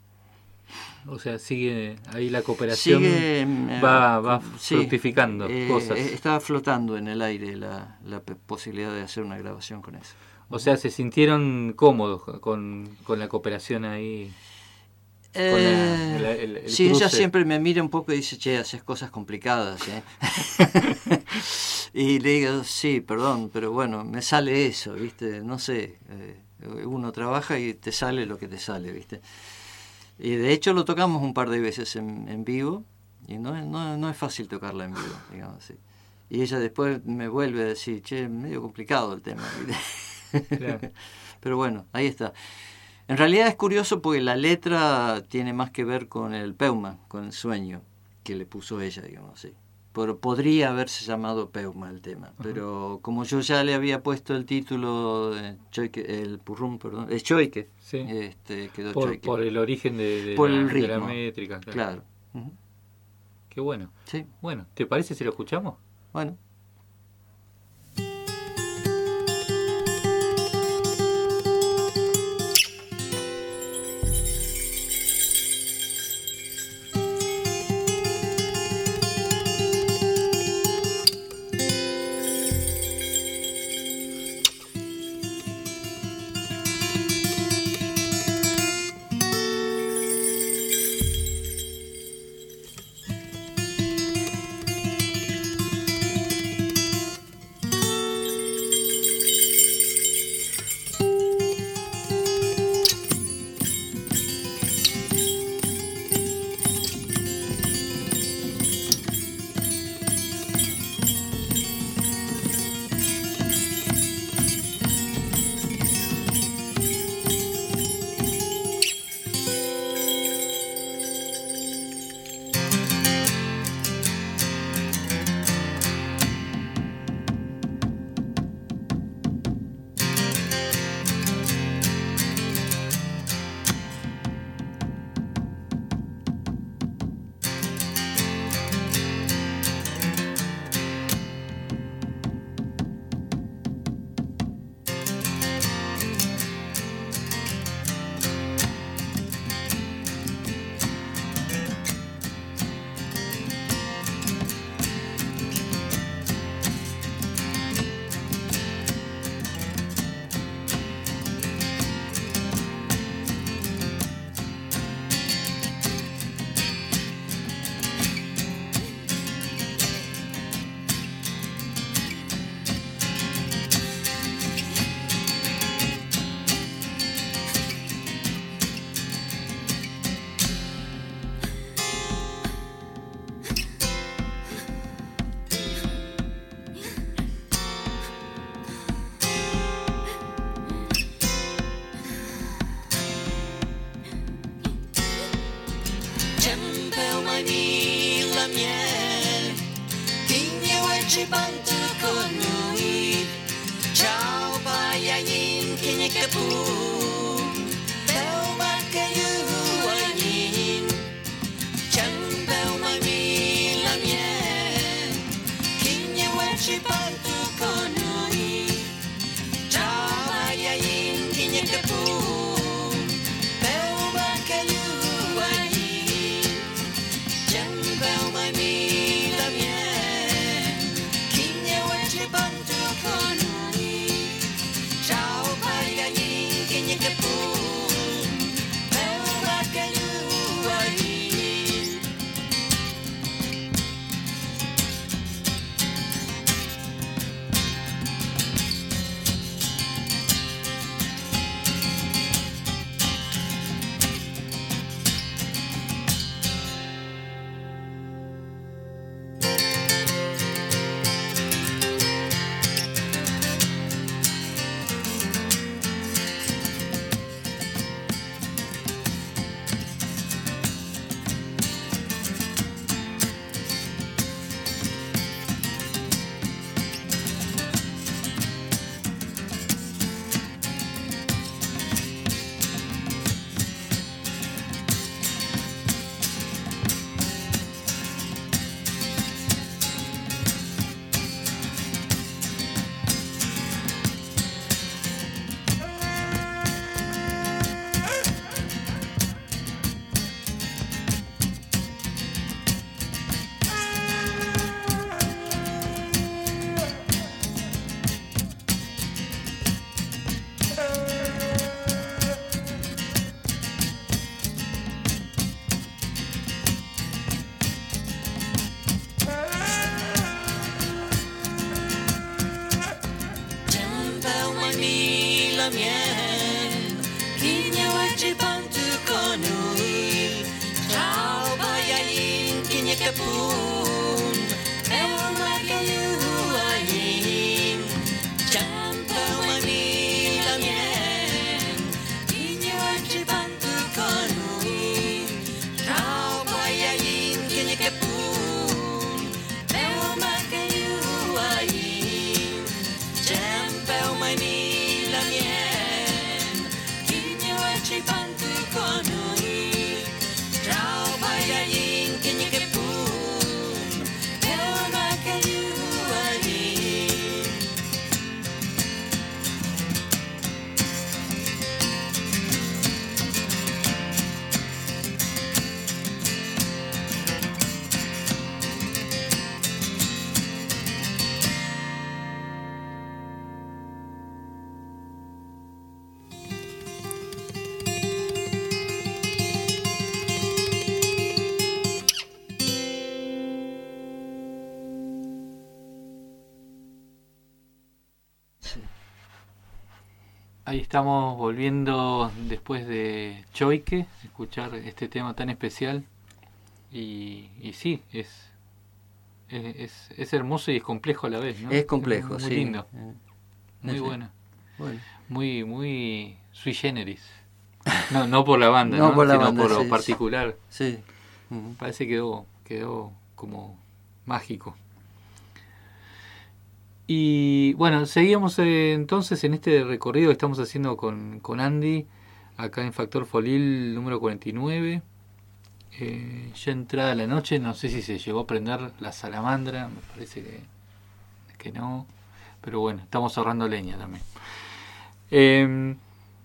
O sea, sigue ahí la cooperación, sigue, va, va sí, fructificando eh, cosas. Está flotando en el aire la, la posibilidad de hacer una grabación con eso. O sea, ¿se sintieron cómodos con, con la cooperación ahí? Eh, con la, la, el, el sí, cruce. ella siempre me mira un poco y dice, che, haces cosas complicadas, ¿eh? Y le digo, sí, perdón, pero bueno, me sale eso, ¿viste? No sé, eh, uno trabaja y te sale lo que te sale, ¿viste? Y de hecho lo tocamos un par de veces en, en vivo, y no, no, no es fácil tocarla en vivo, digamos así. Y ella después me vuelve a decir, che, medio complicado el tema, ¿viste? Claro. Pero bueno, ahí está. En realidad es curioso porque la letra tiene más que ver con el Peuma, con el sueño que le puso ella, digamos así. Pero podría haberse llamado Peuma el tema, uh-huh. Pero como yo ya le había puesto el título, de Choique, el Purrum, perdón, es Choique, sí. este, quedó por, Choique. Por el origen de, de, por la, el ritmo, de la métrica. Claro. Claro. Uh-huh. Qué bueno. Sí. Bueno, ¿te parece si lo escuchamos? Bueno. Ciao, damien Kinya wajibantu konui Ciao bayain kinya kepun El magayu ayin Jampa wani damien Kinya wajibantu konui Ciao bayain kinya kepun El magayu ayin Jampa wani damien Kinya wajibantu konui Ciao bayain kinya kepun El magayu ayin Ahí estamos volviendo después de Choique, escuchar este tema tan especial. Y, y sí, es, es, es, es hermoso y es complejo a la vez, ¿no? Es complejo, muy, muy sí. lindo, Eh, muy sí. bueno, Bueno. muy muy sui generis. No, no por la banda, No ¿no? por la sino banda, por lo sí. particular. Sí. Ujú. Parece que quedó, quedó como mágico. Y bueno, seguimos eh, entonces en este recorrido que estamos haciendo con, con Andy, acá en Factor Folil número cuarenta y nueve. Eh, ya entrada la noche, no sé si se llegó a prender la salamandra, me parece que, que no, pero bueno, estamos ahorrando leña también. Eh,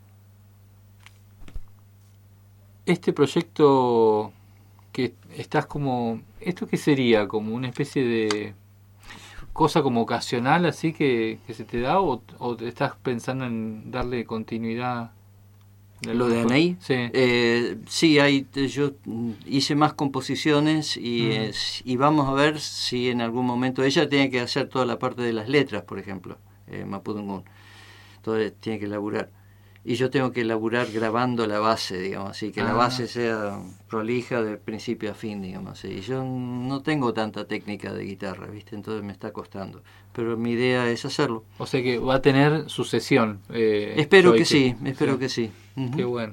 este proyecto que estás como, ¿esto qué sería? Como una especie de cosa como ocasional así que, que se te da o, o te estás pensando en darle continuidad? ¿Lo de Anaí? Sí. Eh, sí, hay, yo hice más composiciones y, Mm. eh, y vamos a ver si en algún momento ella tiene que hacer toda la parte de las letras, por ejemplo, eh, Mapudungun. Entonces tiene que laburar. Y yo tengo que laburar grabando la base, digamos, así que Ah. la base sea prolija de principio a fin, digamos. Y yo no tengo tanta técnica de guitarra, ¿viste? Entonces me está costando. Pero mi idea es hacerlo. O sea que va a tener sucesión. Eh, Espero que Choique. sí, espero que sí. Ujú. Qué bueno.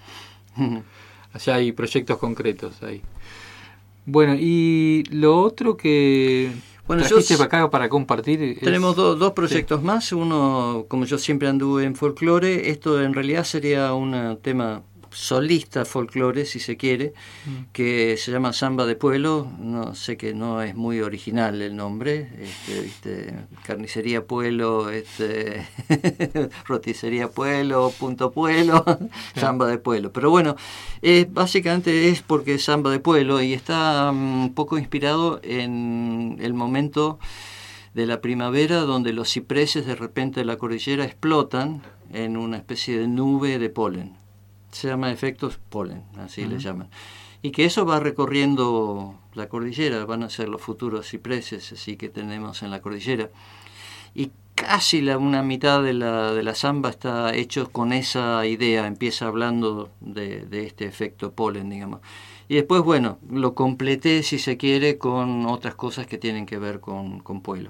Allá hay proyectos concretos ahí. Bueno, y lo otro que Bueno, yo trajiste s- para acá para compartir es- Tenemos do- dos proyectos más. Uno, como yo siempre anduve en folclore, esto en realidad sería un tema solista folclore, si se quiere, Mm. que se llama Samba de Pueblo. No sé, que no es muy original el nombre. Este, ¿viste? Carnicería Pueblo, este, roticería Pueblo, punto Pueblo, Samba de Pueblo. Pero bueno, eh, básicamente es porque es Samba de Pueblo y está mm, un poco inspirado en el momento de la primavera, donde los cipreses de repente de la cordillera explotan en una especie de nube de polen. Se llama efectos polen, así Ujú. le llaman. Y que eso va recorriendo la cordillera, van a ser los futuros cipreses así que tenemos en la cordillera. Y casi la, una mitad de la, de la samba está hecho con esa idea, empieza hablando de, de este efecto polen, digamos. Y después, bueno, lo completé, si se quiere, con otras cosas que tienen que ver con, con pueblo.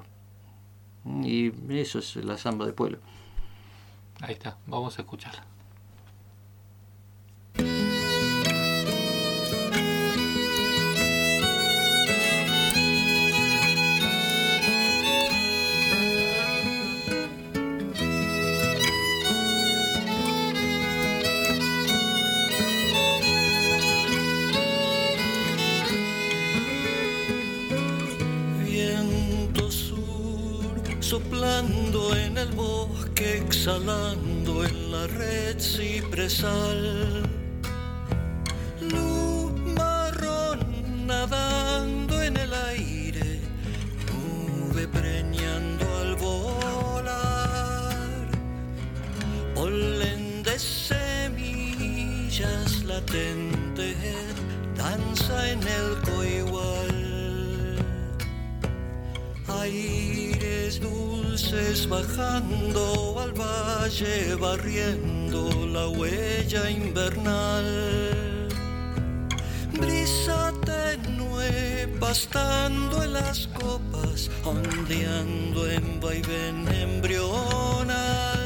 Y eso es la samba de pueblo. Ahí está, vamos a escucharla. Viento sur soplando en el bosque, exhalando en la red cipresal. Luz marrón nadando en el aire, nube preñando al volar. Polen de semillas latentes, danza en el coigual. Aires dulces dulces bajando al valle, barriendo la huella invernal. Brisa tenue pastando en las copas, ondeando en vaivén embrional.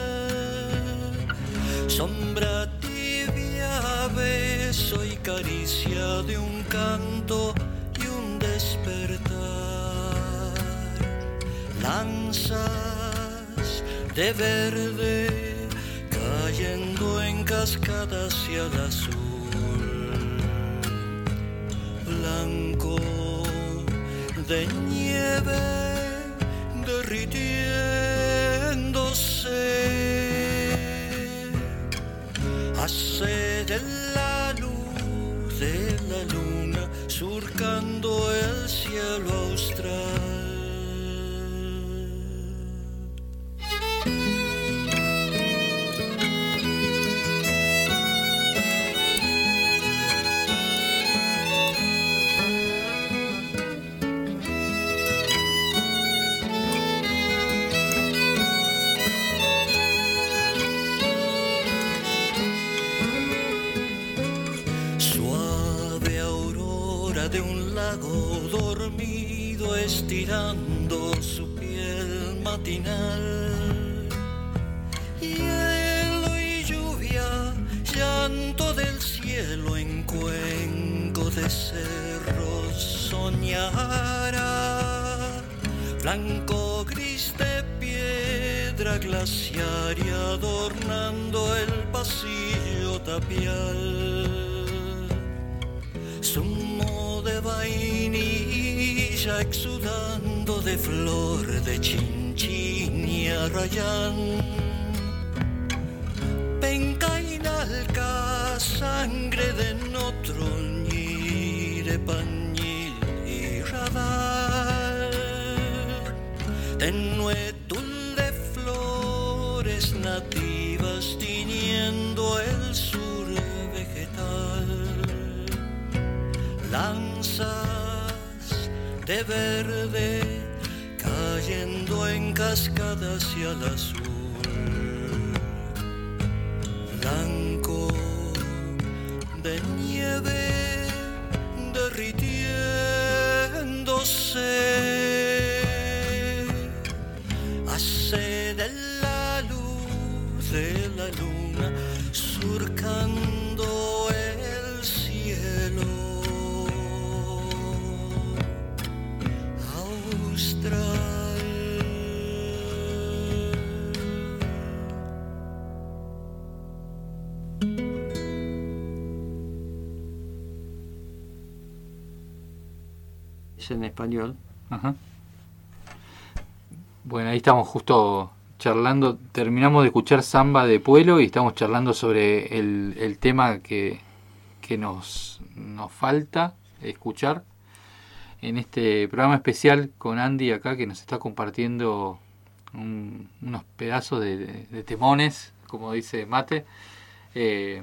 Sombra tibia, beso y caricia de un canto y un despertar. Lanzas de verde cayendo en cascada hacia el azul. Blanco de nieve derritiéndose, hace de la luz de la luna surcando el cielo austral. De un lago dormido estirando su piel matinal. Hielo y lluvia, llanto del cielo en cuenco de cerros soñará. Blanco gris de piedra glaciar y adornando el pasillo tapial. Zumo de vainilla exudando de flor de chinchilla rayán. Penca inalca, sangre de notroñi, de pañil y radar. Tenue tul de flores nativas tiñendo el sur vegetal. Lanzas de verde cayendo en cascada hacia el azul. Blanco de nieve derritiéndose, hace de la luz de la luna surcando el cielo austral. Es en español. Ajá. Bueno, ahí estamos justo charlando, terminamos de escuchar Samba de Puelo y estamos charlando sobre el, el tema que, que nos, nos falta escuchar en este programa especial con Andy acá, que nos está compartiendo un, unos pedazos de, de, de temones, como dice Mate. Eh,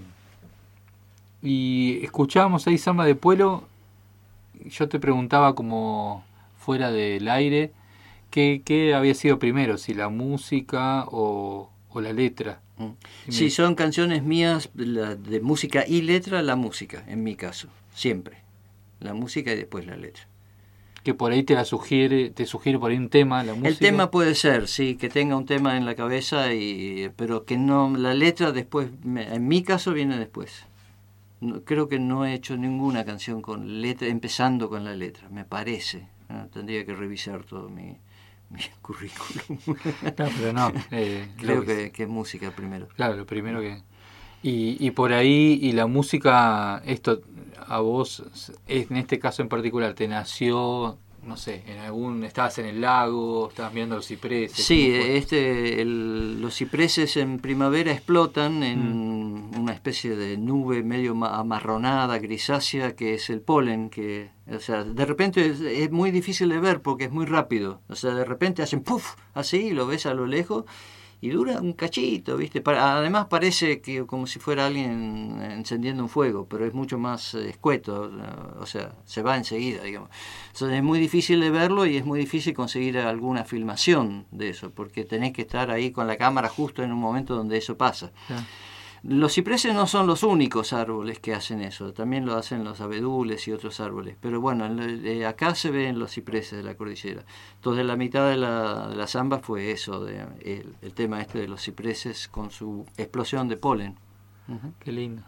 y escuchábamos ahí Samba de Puelo. Yo te preguntaba, como fuera del aire, ¿qué, qué había sido primero? Si la música o, o la letra. Sí, me... son canciones mías de, de música y letra, la música, en mi caso, siempre. La música y después la letra. Que por ahí te la sugiere, te sugiere por ahí un tema, la música. El tema puede ser, sí, que tenga un tema en la cabeza, y pero que no, la letra después, en mi caso viene después. No, creo que no he hecho ninguna canción con letra, empezando con la letra, me parece. ¿No? Tendría que revisar todo mi, mi currículum. No, pero no. Eh, creo que, que, que es música primero. Claro, lo primero que... Y, y por ahí, y la música, esto a vos, en este caso en particular, ¿te nació, no sé, en algún, estabas en el lago, estabas mirando los cipreses? Sí, este, el, los cipreses en primavera explotan en mm. una especie de nube medio amarronada, grisácea, que es el polen, que, o sea, de repente es, es muy difícil de ver porque es muy rápido, o sea, de repente hacen puff, así, y lo ves a lo lejos, y dura un cachito, ¿viste? Para, además parece que como si fuera alguien encendiendo un fuego, pero es mucho más escueto, o sea, se va enseguida, digamos. Entonces es muy difícil de verlo y es muy difícil conseguir alguna filmación de eso, porque tenés que estar ahí con la cámara justo en un momento donde eso pasa. Sí. Los cipreses no son los únicos árboles que hacen eso, también lo hacen los abedules y otros árboles, pero bueno, acá se ven los cipreses de la cordillera. Entonces la mitad de la, de la samba fue eso, de, el, el tema este de los cipreses con su explosión de polen. Uh-huh. Qué lindo.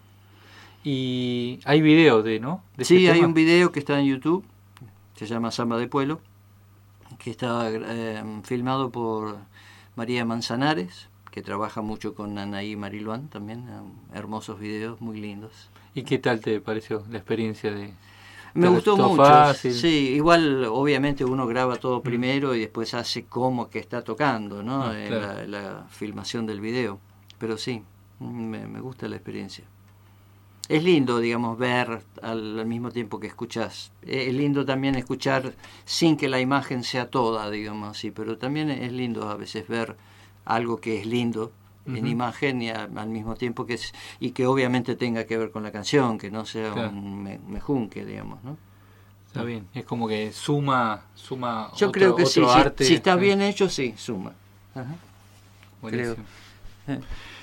Y hay video de, ¿no? De sí, este hay tema. Un video que está en YouTube, se llama Samba de Pueblo, que está eh, filmado por María Manzanares, que trabaja mucho con Anaí Mariluán también, hermosos videos muy lindos. ¿Y qué tal te pareció la experiencia de...? Me gustó mucho, fácil? Sí, igual obviamente uno graba todo primero y después hace como que está tocando, ¿no? Ah, claro. la, la filmación del video, pero sí, me, me gusta la experiencia. Es lindo, digamos, ver al, al mismo tiempo que escuchas. Es lindo también escuchar sin que la imagen sea toda, digamos así, pero también es lindo a veces ver algo que es lindo uh-huh. en imagen y a, al mismo tiempo que es, y que obviamente tenga que ver con la canción, que no sea claro. un me, mejunque, digamos, ¿no? Está bien, es como que suma suma yo otro, creo que otro sí, arte. Si, si está ¿sí? bien hecho, sí, suma. Ajá. Buenísimo. Creo.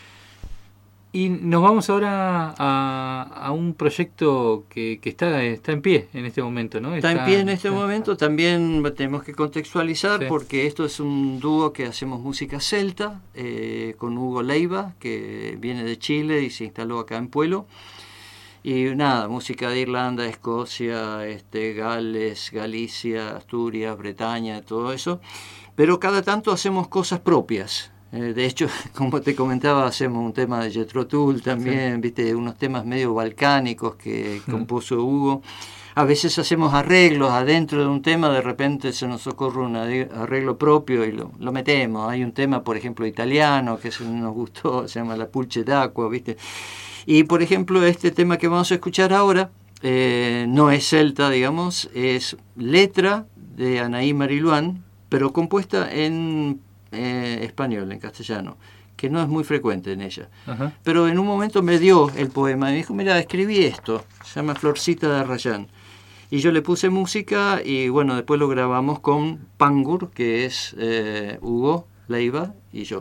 Y nos vamos ahora a, a un proyecto que, que está, está en pie en este momento, ¿no? Está, está en pie en este está... momento, también tenemos que contextualizar sí. porque esto es un dúo que hacemos música celta, eh, con Hugo Leiva, que viene de Chile y se instaló acá en Pueblo. Y nada, música de Irlanda, Escocia, este, Gales, Galicia, Asturias, Bretaña, todo eso. Pero cada tanto hacemos cosas propias. De hecho, como te comentaba, hacemos un tema de Jethro Tull también, sí. viste, unos temas medio balcánicos que mm. compuso Hugo. A veces hacemos arreglos adentro de un tema, de repente se nos ocurre un arreglo propio y lo, lo metemos. Hay un tema, por ejemplo, italiano que nos gustó, se llama La Pulce d'Acqua, viste. Y, por ejemplo, este tema que vamos a escuchar ahora eh, no es celta, digamos, es letra de Anaí Mariluán, pero compuesta en Eh, español, en castellano, que no es muy frecuente en ella. Uh-huh. Pero en un momento me dio el poema y me dijo, mira, escribí esto, se llama Florcita de Arrayán. Y yo le puse música y bueno, después lo grabamos con Pangur, que es eh, Hugo Leiva y yo.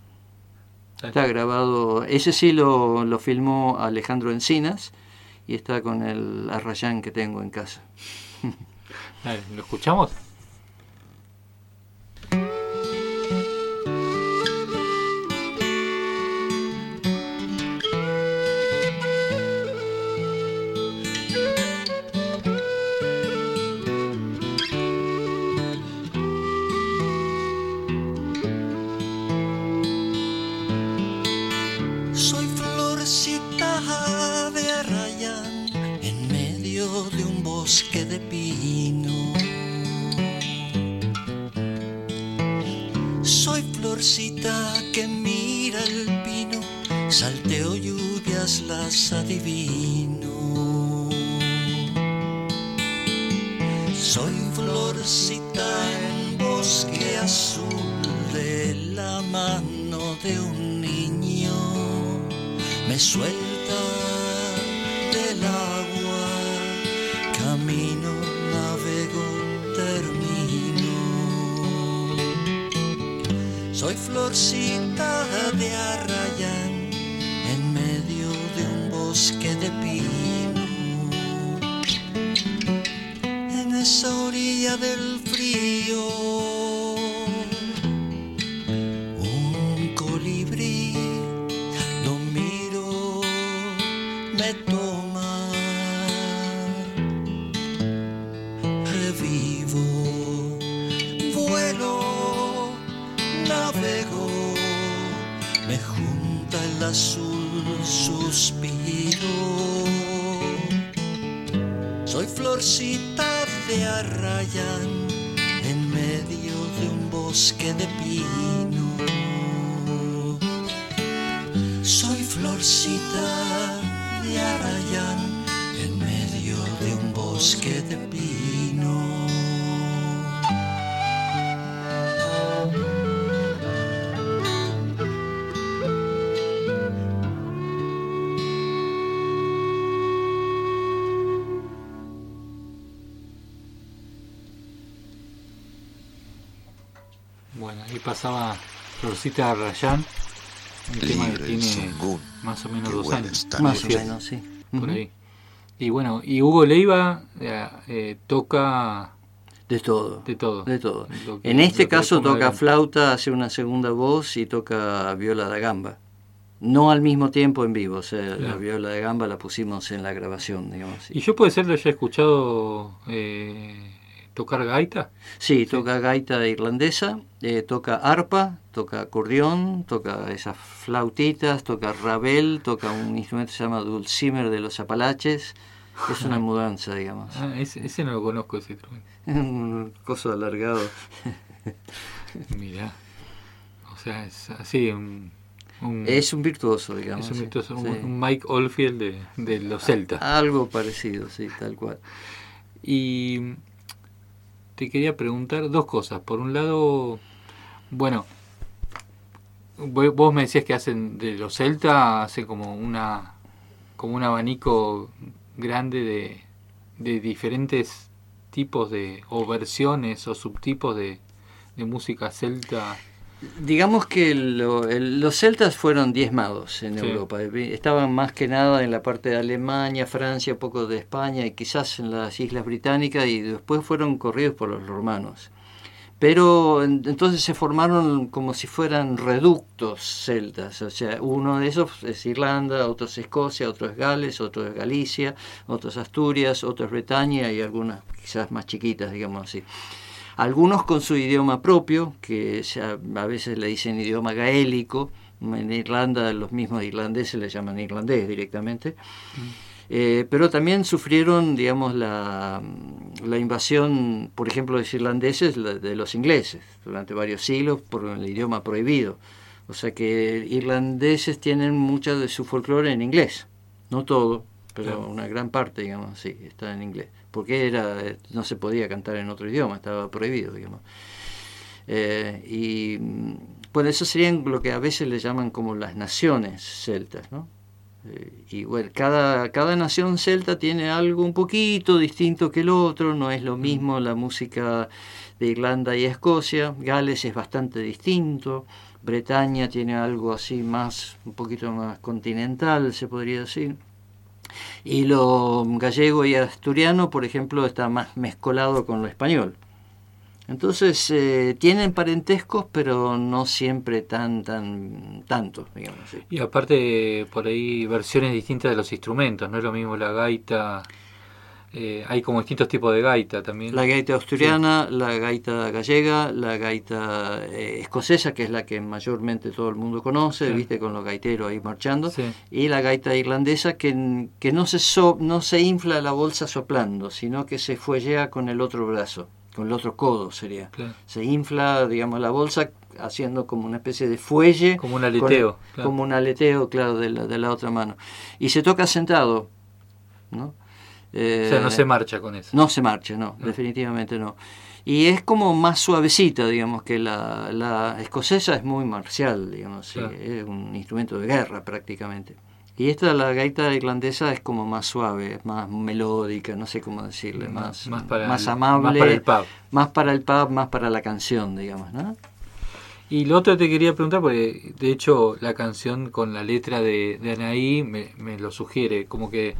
Está grabado, ese sí lo, lo filmó Alejandro Encinas y está con el Arrayán que tengo en casa. Dale, ¿lo escuchamos? Bosque de pino, soy florcita que mira el pino, salteo lluvias, las adivino. Soy florcita en bosque azul de la mano de un niño, me suelta del agua. Camino, navego, termino. Soy florcita de Arrayán en medio de un bosque de pino. En esa orilla del frío, un colibrí lo miro, me toma. Me junta el azul suspiro. Soy florcita de Arrayán en medio de un bosque de pino. Soy florcita de Arrayán en medio de un bosque de pino. Ahí pasaba Florcita Rayán, un tema que tiene más o menos dos años. Más o menos, sí. Por ahí. Y bueno, y Hugo Leiva eh, eh, toca... De todo. De todo. De todo. Que, en este caso toca flauta, hace una segunda voz y toca viola da gamba. No al mismo tiempo en vivo, o sea, claro. La viola de gamba la pusimos en la grabación, digamos. ¿Y yo puede ser lo haya escuchado eh, tocar gaita? Sí, sí, toca gaita irlandesa, eh, toca arpa, toca acordeón, toca esas flautitas, toca rabel, toca un instrumento que se llama dulcimer de los Apalaches. Es una mudanza, digamos. Ah, ese, ese no lo conozco, ese instrumento. Un coso alargado. Mirá. O sea, es así, un... Un, es un virtuoso, digamos. Es un virtuoso, sí. un, un Mike Oldfield de, de los celtas. Algo parecido, sí, tal cual. Y te quería preguntar dos cosas. Por un lado, bueno, vos me decías que hacen de los celtas, hacen como una como un abanico grande de, de diferentes tipos de, o versiones o subtipos de, de música celta. Digamos que lo, el, los celtas fueron diezmados en sí. Europa. Estaban más que nada en la parte de Alemania, Francia, poco de España y quizás en las Islas Británicas, y después fueron corridos por los romanos. Pero entonces se formaron como si fueran reductos celtas. O sea, uno de esos es Irlanda, otro es Escocia, otro es Gales, otro es Galicia, otro es Asturias, otro es Bretaña y algunas quizás más chiquitas, digamos así. Algunos con su idioma propio, que a veces le dicen idioma gaélico. En Irlanda los mismos irlandeses le llaman irlandés directamente. Mm. Eh, pero también sufrieron, digamos, la, la invasión, por ejemplo, de los irlandeses, de los ingleses, durante varios siglos por el idioma prohibido. O sea que irlandeses tienen mucha de su folclore en inglés. No todo, pero claro. Una gran parte, digamos, sí, está en inglés. Porque era no se podía cantar en otro idioma, estaba prohibido, digamos. Eh, y bueno, eso serían lo que a veces le llaman como las naciones celtas, ¿no? Eh, y bueno, cada, cada nación celta tiene algo un poquito distinto que el otro, no es lo mismo la música de Irlanda y Escocia. Gales es bastante distinto, Bretaña tiene algo así más, un poquito más continental, se podría decir. Y lo gallego y asturiano, por ejemplo, está más mezcolado con lo español. Entonces, eh, tienen parentescos, pero no siempre tan, tan, tanto, digamos así. Y aparte, por ahí, versiones distintas de los instrumentos, no es lo mismo la gaita, eh, hay como distintos tipos de gaita también. La gaita asturiana, sí. La gaita gallega, la gaita eh, escocesa, que es la que mayormente todo el mundo conoce, sí. Viste, con los gaiteros ahí marchando, sí. Y la gaita irlandesa, que, que no, se so, no se infla la bolsa soplando, sino que se fuellea con el otro brazo. Con el otro codo sería. Claro. Se infla, digamos, la bolsa haciendo como una especie de fuelle. Como un aleteo. Con, claro. Como un aleteo, claro, de la, de la otra mano. Y se toca sentado, ¿no? Eh, o sea, no se marcha con eso. No se marcha, no, no, definitivamente no. Y es como más suavecita, digamos, que la, la escocesa es muy marcial, digamos, claro. Sí, es un instrumento de guerra prácticamente. Y esta, la gaita irlandesa, es como más suave, es más melódica, no sé cómo decirle, más, más, para más el, amable. Más para el pub. Más para el pub, más para la canción, digamos, ¿no? Y lo otro te quería preguntar, porque de hecho la canción con la letra de, de Anaí me, me lo sugiere, como que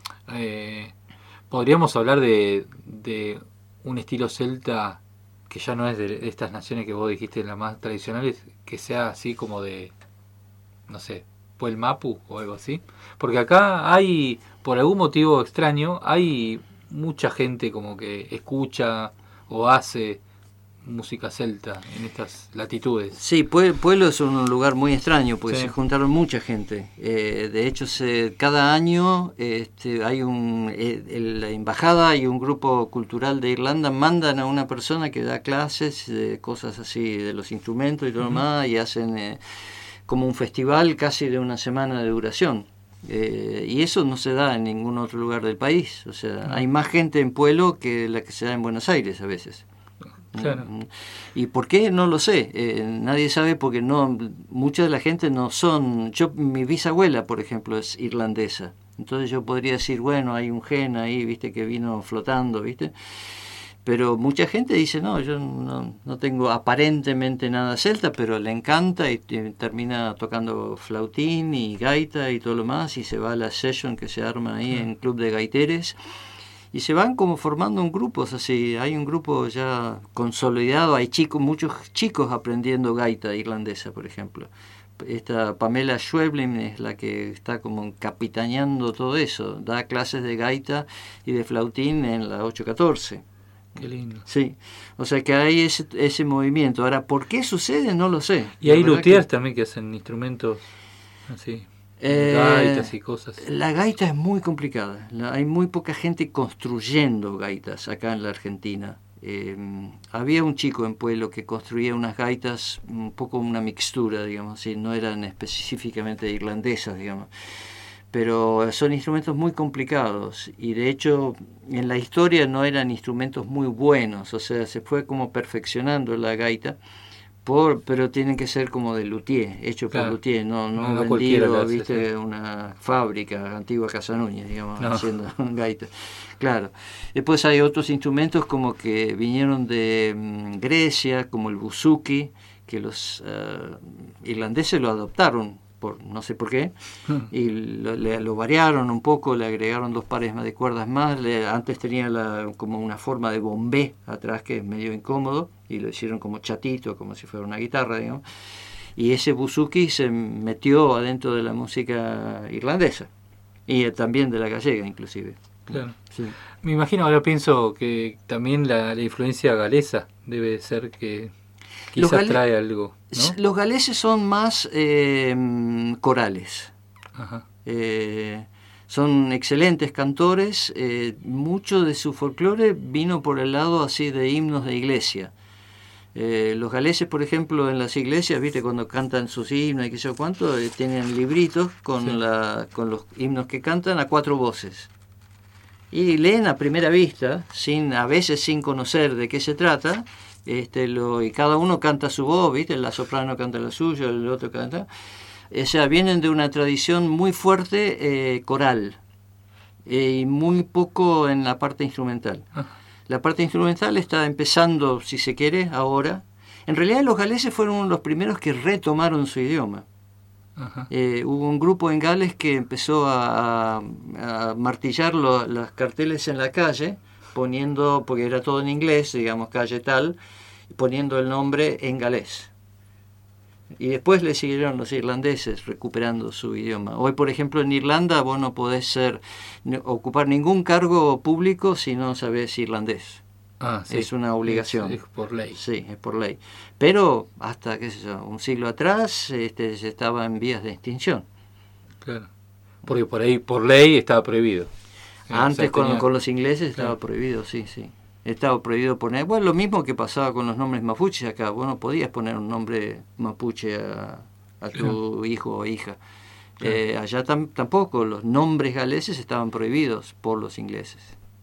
eh, podríamos hablar de, de un estilo celta que ya no es de, de estas naciones que vos dijiste, las más tradicionales, que sea así como de, no sé, el Mapu o algo así, porque acá hay, por algún motivo extraño, hay mucha gente como que escucha o hace música celta en estas latitudes. Sí, Pueblo es un lugar muy extraño porque sí. Se juntaron mucha gente. Eh, de hecho, se, cada año este, hay un, eh, en la embajada y un grupo cultural de Irlanda mandan a una persona que da clases de cosas así, de los instrumentos y todo lo uh-huh. Más, y hacen eh, como un festival casi de una semana de duración. Eh, y eso no se da en ningún otro lugar del país. O sea, hay más gente en Pueblo que la que se da en Buenos Aires a veces. Claro. ¿Y por qué? No lo sé. Eh, nadie sabe porque no, mucha de la gente no son... Yo, mi bisabuela, por ejemplo, es irlandesa. Entonces yo podría decir, bueno, hay un gen ahí, viste, que vino flotando, viste. Pero mucha gente dice, no, yo no, no tengo aparentemente nada celta, pero le encanta y t- termina tocando flautín y gaita y todo lo más, y se va a la session que se arma ahí en Club de Gaiteres, y se van como formando un grupos así. Hay un grupo ya consolidado, hay chicos, muchos chicos aprendiendo gaita irlandesa, por ejemplo. Esta Pamela Schweblin es la que está como capitaneando todo eso, da clases de gaita y de flautín en la ocho catorce. Qué lindo. Sí, o sea que hay ese, ese movimiento. Ahora, ¿por qué sucede? No lo sé. Y hay La verdad luthiers que- también que hacen instrumentos así, Eh, gaitas y cosas. La gaita es muy complicada. La- hay muy poca gente construyendo gaitas acá en la Argentina. Eh, había un chico en Pueblo que construía unas gaitas, un poco una mixtura, digamos, así, no eran específicamente irlandesas, digamos. Pero son instrumentos muy complicados y de hecho en la historia no eran instrumentos muy buenos, o sea, se fue como perfeccionando la gaita, por, pero tienen que ser como de luthier, hecho Claro. por luthier, no, no, No, no cualquiera vendido, lo hace, viste, sí. una fábrica, antigua Casa Núñez, digamos, No. haciendo gaita. Claro. Después hay otros instrumentos como que vinieron de mm, Grecia, como el buzuki, que los uh, irlandeses lo adoptaron, por no sé por qué, y lo, le, lo variaron un poco, le agregaron dos pares más de cuerdas más, le, antes tenía la, como una forma de bombé atrás que es medio incómodo, y lo hicieron como chatito, como si fuera una guitarra, digamos, y ese buzuki se metió adentro de la música irlandesa, y eh, también de la gallega inclusive. Claro. Sí. Me imagino, ahora pienso que también la, la influencia galesa debe ser que Los quizás gale- trae algo, ¿no? Los galeses son más eh, corales. Ajá. Eh, son excelentes cantores. Eh, mucho de su folclore vino por el lado así de himnos de iglesia. Eh, los galeses, por ejemplo, en las iglesias, viste, cuando cantan sus himnos y qué sé yo cuánto, eh, tienen libritos con, Sí. la, con los himnos que cantan a cuatro voces. Y leen a primera vista, sin a veces sin conocer de qué se trata, este, lo, y cada uno canta su voz, ¿viste? La soprano canta la suya, el otro canta. O sea, vienen de una tradición muy fuerte eh, coral eh, y muy poco en la parte instrumental. Ah. La parte instrumental está empezando, si se quiere, ahora. En realidad los galeses fueron los primeros que retomaron su idioma. Ajá. Eh, hubo un grupo en Gales que empezó a, a, a martillar lo, los carteles en la calle, poniendo, porque era todo en inglés, digamos, calle tal, poniendo el nombre en galés. Y después le siguieron los irlandeses recuperando su idioma. Hoy, por ejemplo, en Irlanda vos no podés ser, no, ocupar ningún cargo público si no sabés irlandés. Ah, sí. Es una obligación. Es, es por ley. Sí, es por ley. Pero hasta, qué sé yo, un siglo atrás este, se estaba en vías de extinción. Claro. Porque por ahí, por ley, estaba prohibido. Eh, Antes o sea, con, tenía- con los ingleses estaba Claro. prohibido, sí, sí. Estaba prohibido poner, bueno, lo mismo que pasaba con los nombres mapuches acá. Vos no podías poner un nombre mapuche a, a tu Claro. hijo o hija. Claro. Eh, allá tam- tampoco, los nombres galeses estaban prohibidos por los ingleses.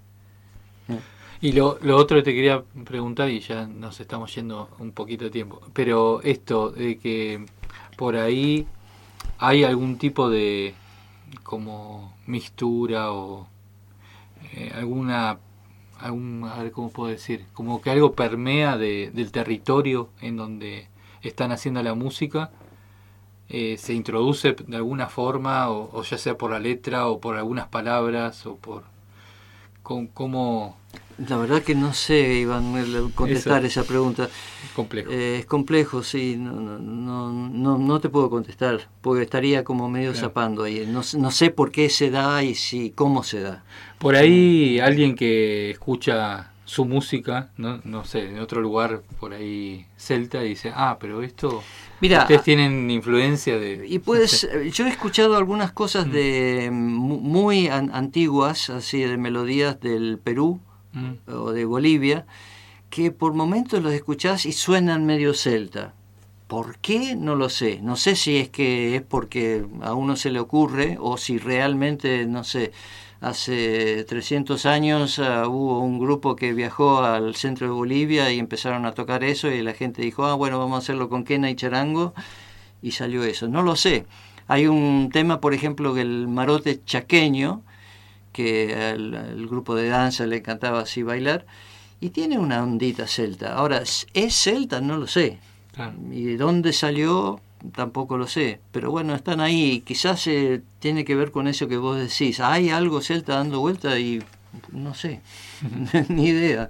Y lo, lo otro que te quería preguntar, y ya nos estamos yendo un poquito de tiempo, pero esto de que por ahí hay algún tipo de como mixtura o eh, alguna, algún, a ver cómo puedo decir, como que algo permea de, del territorio en donde están haciendo la música, eh, se introduce de alguna forma, o, o ya sea por la letra o por algunas palabras o por con, cómo La verdad que no sé, Iván, el- contestar Eso. esa pregunta. complejo. Eh, es complejo, sí, no, no, no, no, no te puedo contestar, porque estaría como medio Claro. zapando ahí. No, sé- no sé por qué se da y si, cómo se da. Por ahí alguien que escucha su música, no, no sé, en otro lugar por ahí celta, y dice, ah, pero esto, Mira, ustedes tienen influencia de... y puedes, eh, yo he escuchado algunas cosas Mm. de mu- muy an- antiguas, así de melodías del Perú Mm, o de Bolivia, que por momentos los escuchás y suenan medio celta. ¿Por qué? No lo sé. No sé si es que es porque a uno se le ocurre o si realmente, no sé, hace trescientos años uh, hubo un grupo que viajó al centro de Bolivia y empezaron a tocar eso y la gente dijo, ah, bueno, vamos a hacerlo con quena y charango y salió eso. No lo sé. Hay un tema, por ejemplo, que el marote chaqueño, que al, al grupo de danza le encantaba así bailar, y tiene una ondita celta. Ahora, ¿es celta? No lo sé. Claro. Y de dónde salió, tampoco lo sé. Pero bueno, están ahí. Quizás eh, tiene que ver con eso que vos decís. Hay algo celta dando vuelta y no sé, ni idea.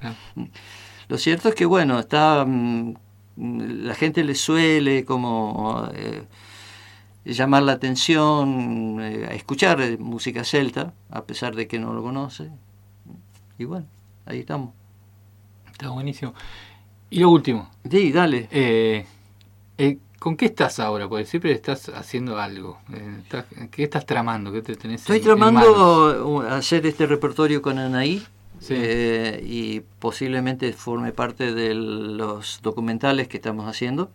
Lo cierto es que, bueno, está mm, la gente le suele como eh, llamar la atención, eh, a escuchar eh, música celta, a pesar de que no lo conoce. Y bueno, ahí estamos. Está buenísimo. Y lo último. Sí, dale. Eh, eh, ¿Con qué estás ahora? Porque siempre estás haciendo algo. Eh, estás, ¿Qué estás tramando? ¿Qué te tenés Estoy en, tramando en hacer este repertorio con Anaí. Sí. Eh, y posiblemente forme parte de los documentales que estamos haciendo.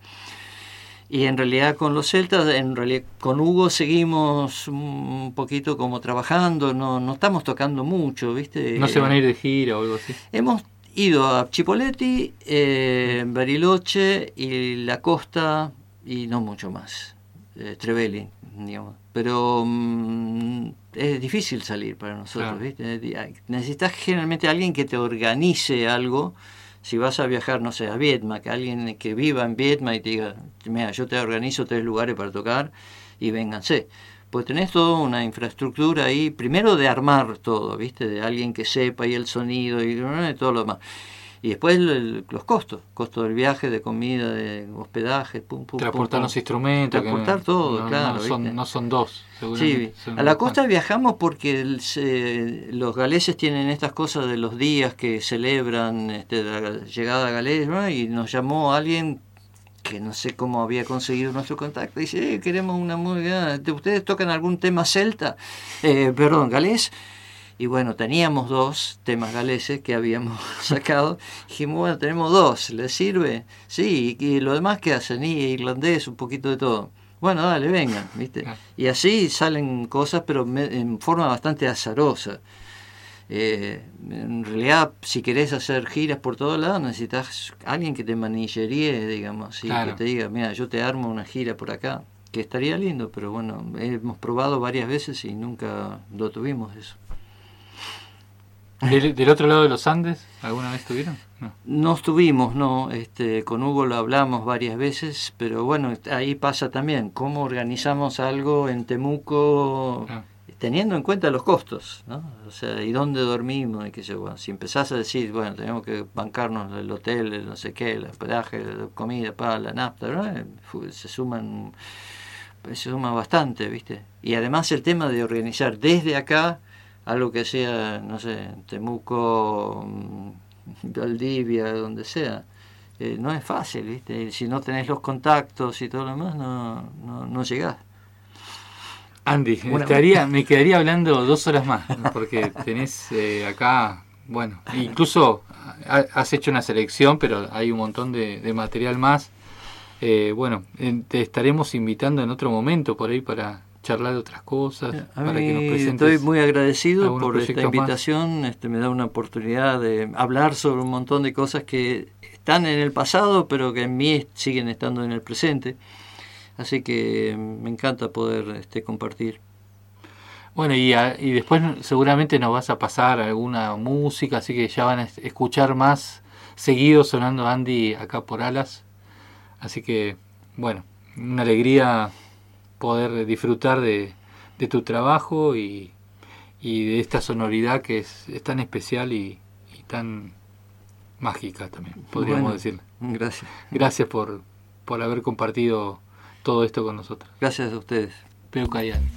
Y en realidad con los celtas, en realidad con Hugo seguimos un poquito como trabajando, no, no estamos tocando mucho, ¿viste? ¿No se van a ir de gira o algo así? Hemos ido a Chipoleti, eh, Bariloche y La Costa y no mucho más, eh, Trevelin, digamos. Pero mm, es difícil salir para nosotros, claro. ¿Viste? Necesitas generalmente alguien que te organice algo. Si vas a viajar, no sé, a Vietnam, que alguien que viva en Vietnam y te diga, mira, yo te organizo tres lugares para tocar y vénganse. Pues tenés toda una infraestructura ahí, primero de armar todo, ¿viste? De alguien que sepa y el sonido y, y todo lo demás. Y después el, los costos, costo del viaje, de comida, de hospedaje, pum, pum, transportar pum, los instrumentos. Transportar que todo, no, claro. No son, no son dos, sí, son a la costa más. Viajamos porque el, se, los galeses tienen estas cosas de los días que celebran este, la llegada a Galés, ¿no? Y nos llamó alguien que no sé cómo había conseguido nuestro contacto. Dice, eh, queremos una música, ¿ustedes tocan algún tema celta? Eh, perdón, galés. Y bueno, teníamos dos temas galeses que habíamos sacado. Dijimos, bueno, tenemos dos, ¿les sirve? Sí, y, y lo demás que hacen, y irlandés, un poquito de todo. Bueno, dale, vengan, ¿viste? Y así salen cosas, pero me, en forma bastante azarosa. Eh, en realidad, si querés hacer giras por todos lados, necesitas alguien que te manilleríe, digamos, y claro. Que te diga, mira, yo te armo una gira por acá, que estaría lindo, pero bueno, hemos probado varias veces y nunca lo tuvimos eso. ¿Del, ¿Del otro lado de los Andes alguna vez estuvieron? No, no estuvimos, no. Este, con Hugo lo hablamos varias veces, pero bueno, ahí pasa también cómo organizamos algo en Temuco, ah. teniendo en cuenta los costos, ¿no? O sea, y dónde dormimos y qué sé yo. Bueno, si empezás a decir, bueno, tenemos que bancarnos el hotel, el no sé qué, el hospedaje, la comida, para la nafta, ¿no? Se suman, se suma bastante, ¿viste? Y además el tema de organizar desde acá algo que sea, no sé, Temuco, Valdivia, donde sea, eh, no es fácil, ¿viste? Si no tenés los contactos y todo lo demás, no, no, no llegás. Andy, bueno, estaría, me quedaría hablando dos horas más, ¿no? Porque tenés eh, acá, bueno, incluso has hecho una selección, pero hay un montón de, de material más. Eh, bueno, te estaremos invitando en otro momento por ahí para charlar de otras cosas, a para mí que nos presentes. Estoy muy agradecido por esta invitación, más. Este, me da una oportunidad de hablar sobre un montón de cosas que están en el pasado, pero que en mí siguen estando en el presente. Así que me encanta poder este, compartir. Bueno, y, a, y después seguramente nos vas a pasar alguna música, así que ya van a escuchar más seguido sonando Andy acá por Alas. Así que, bueno, una alegría poder disfrutar de, de tu trabajo y, y de esta sonoridad que es, es tan especial y, y tan mágica también, podríamos bueno, decir. Gracias. Gracias por, por haber compartido todo esto con nosotros. Gracias a ustedes. Peu Cayán.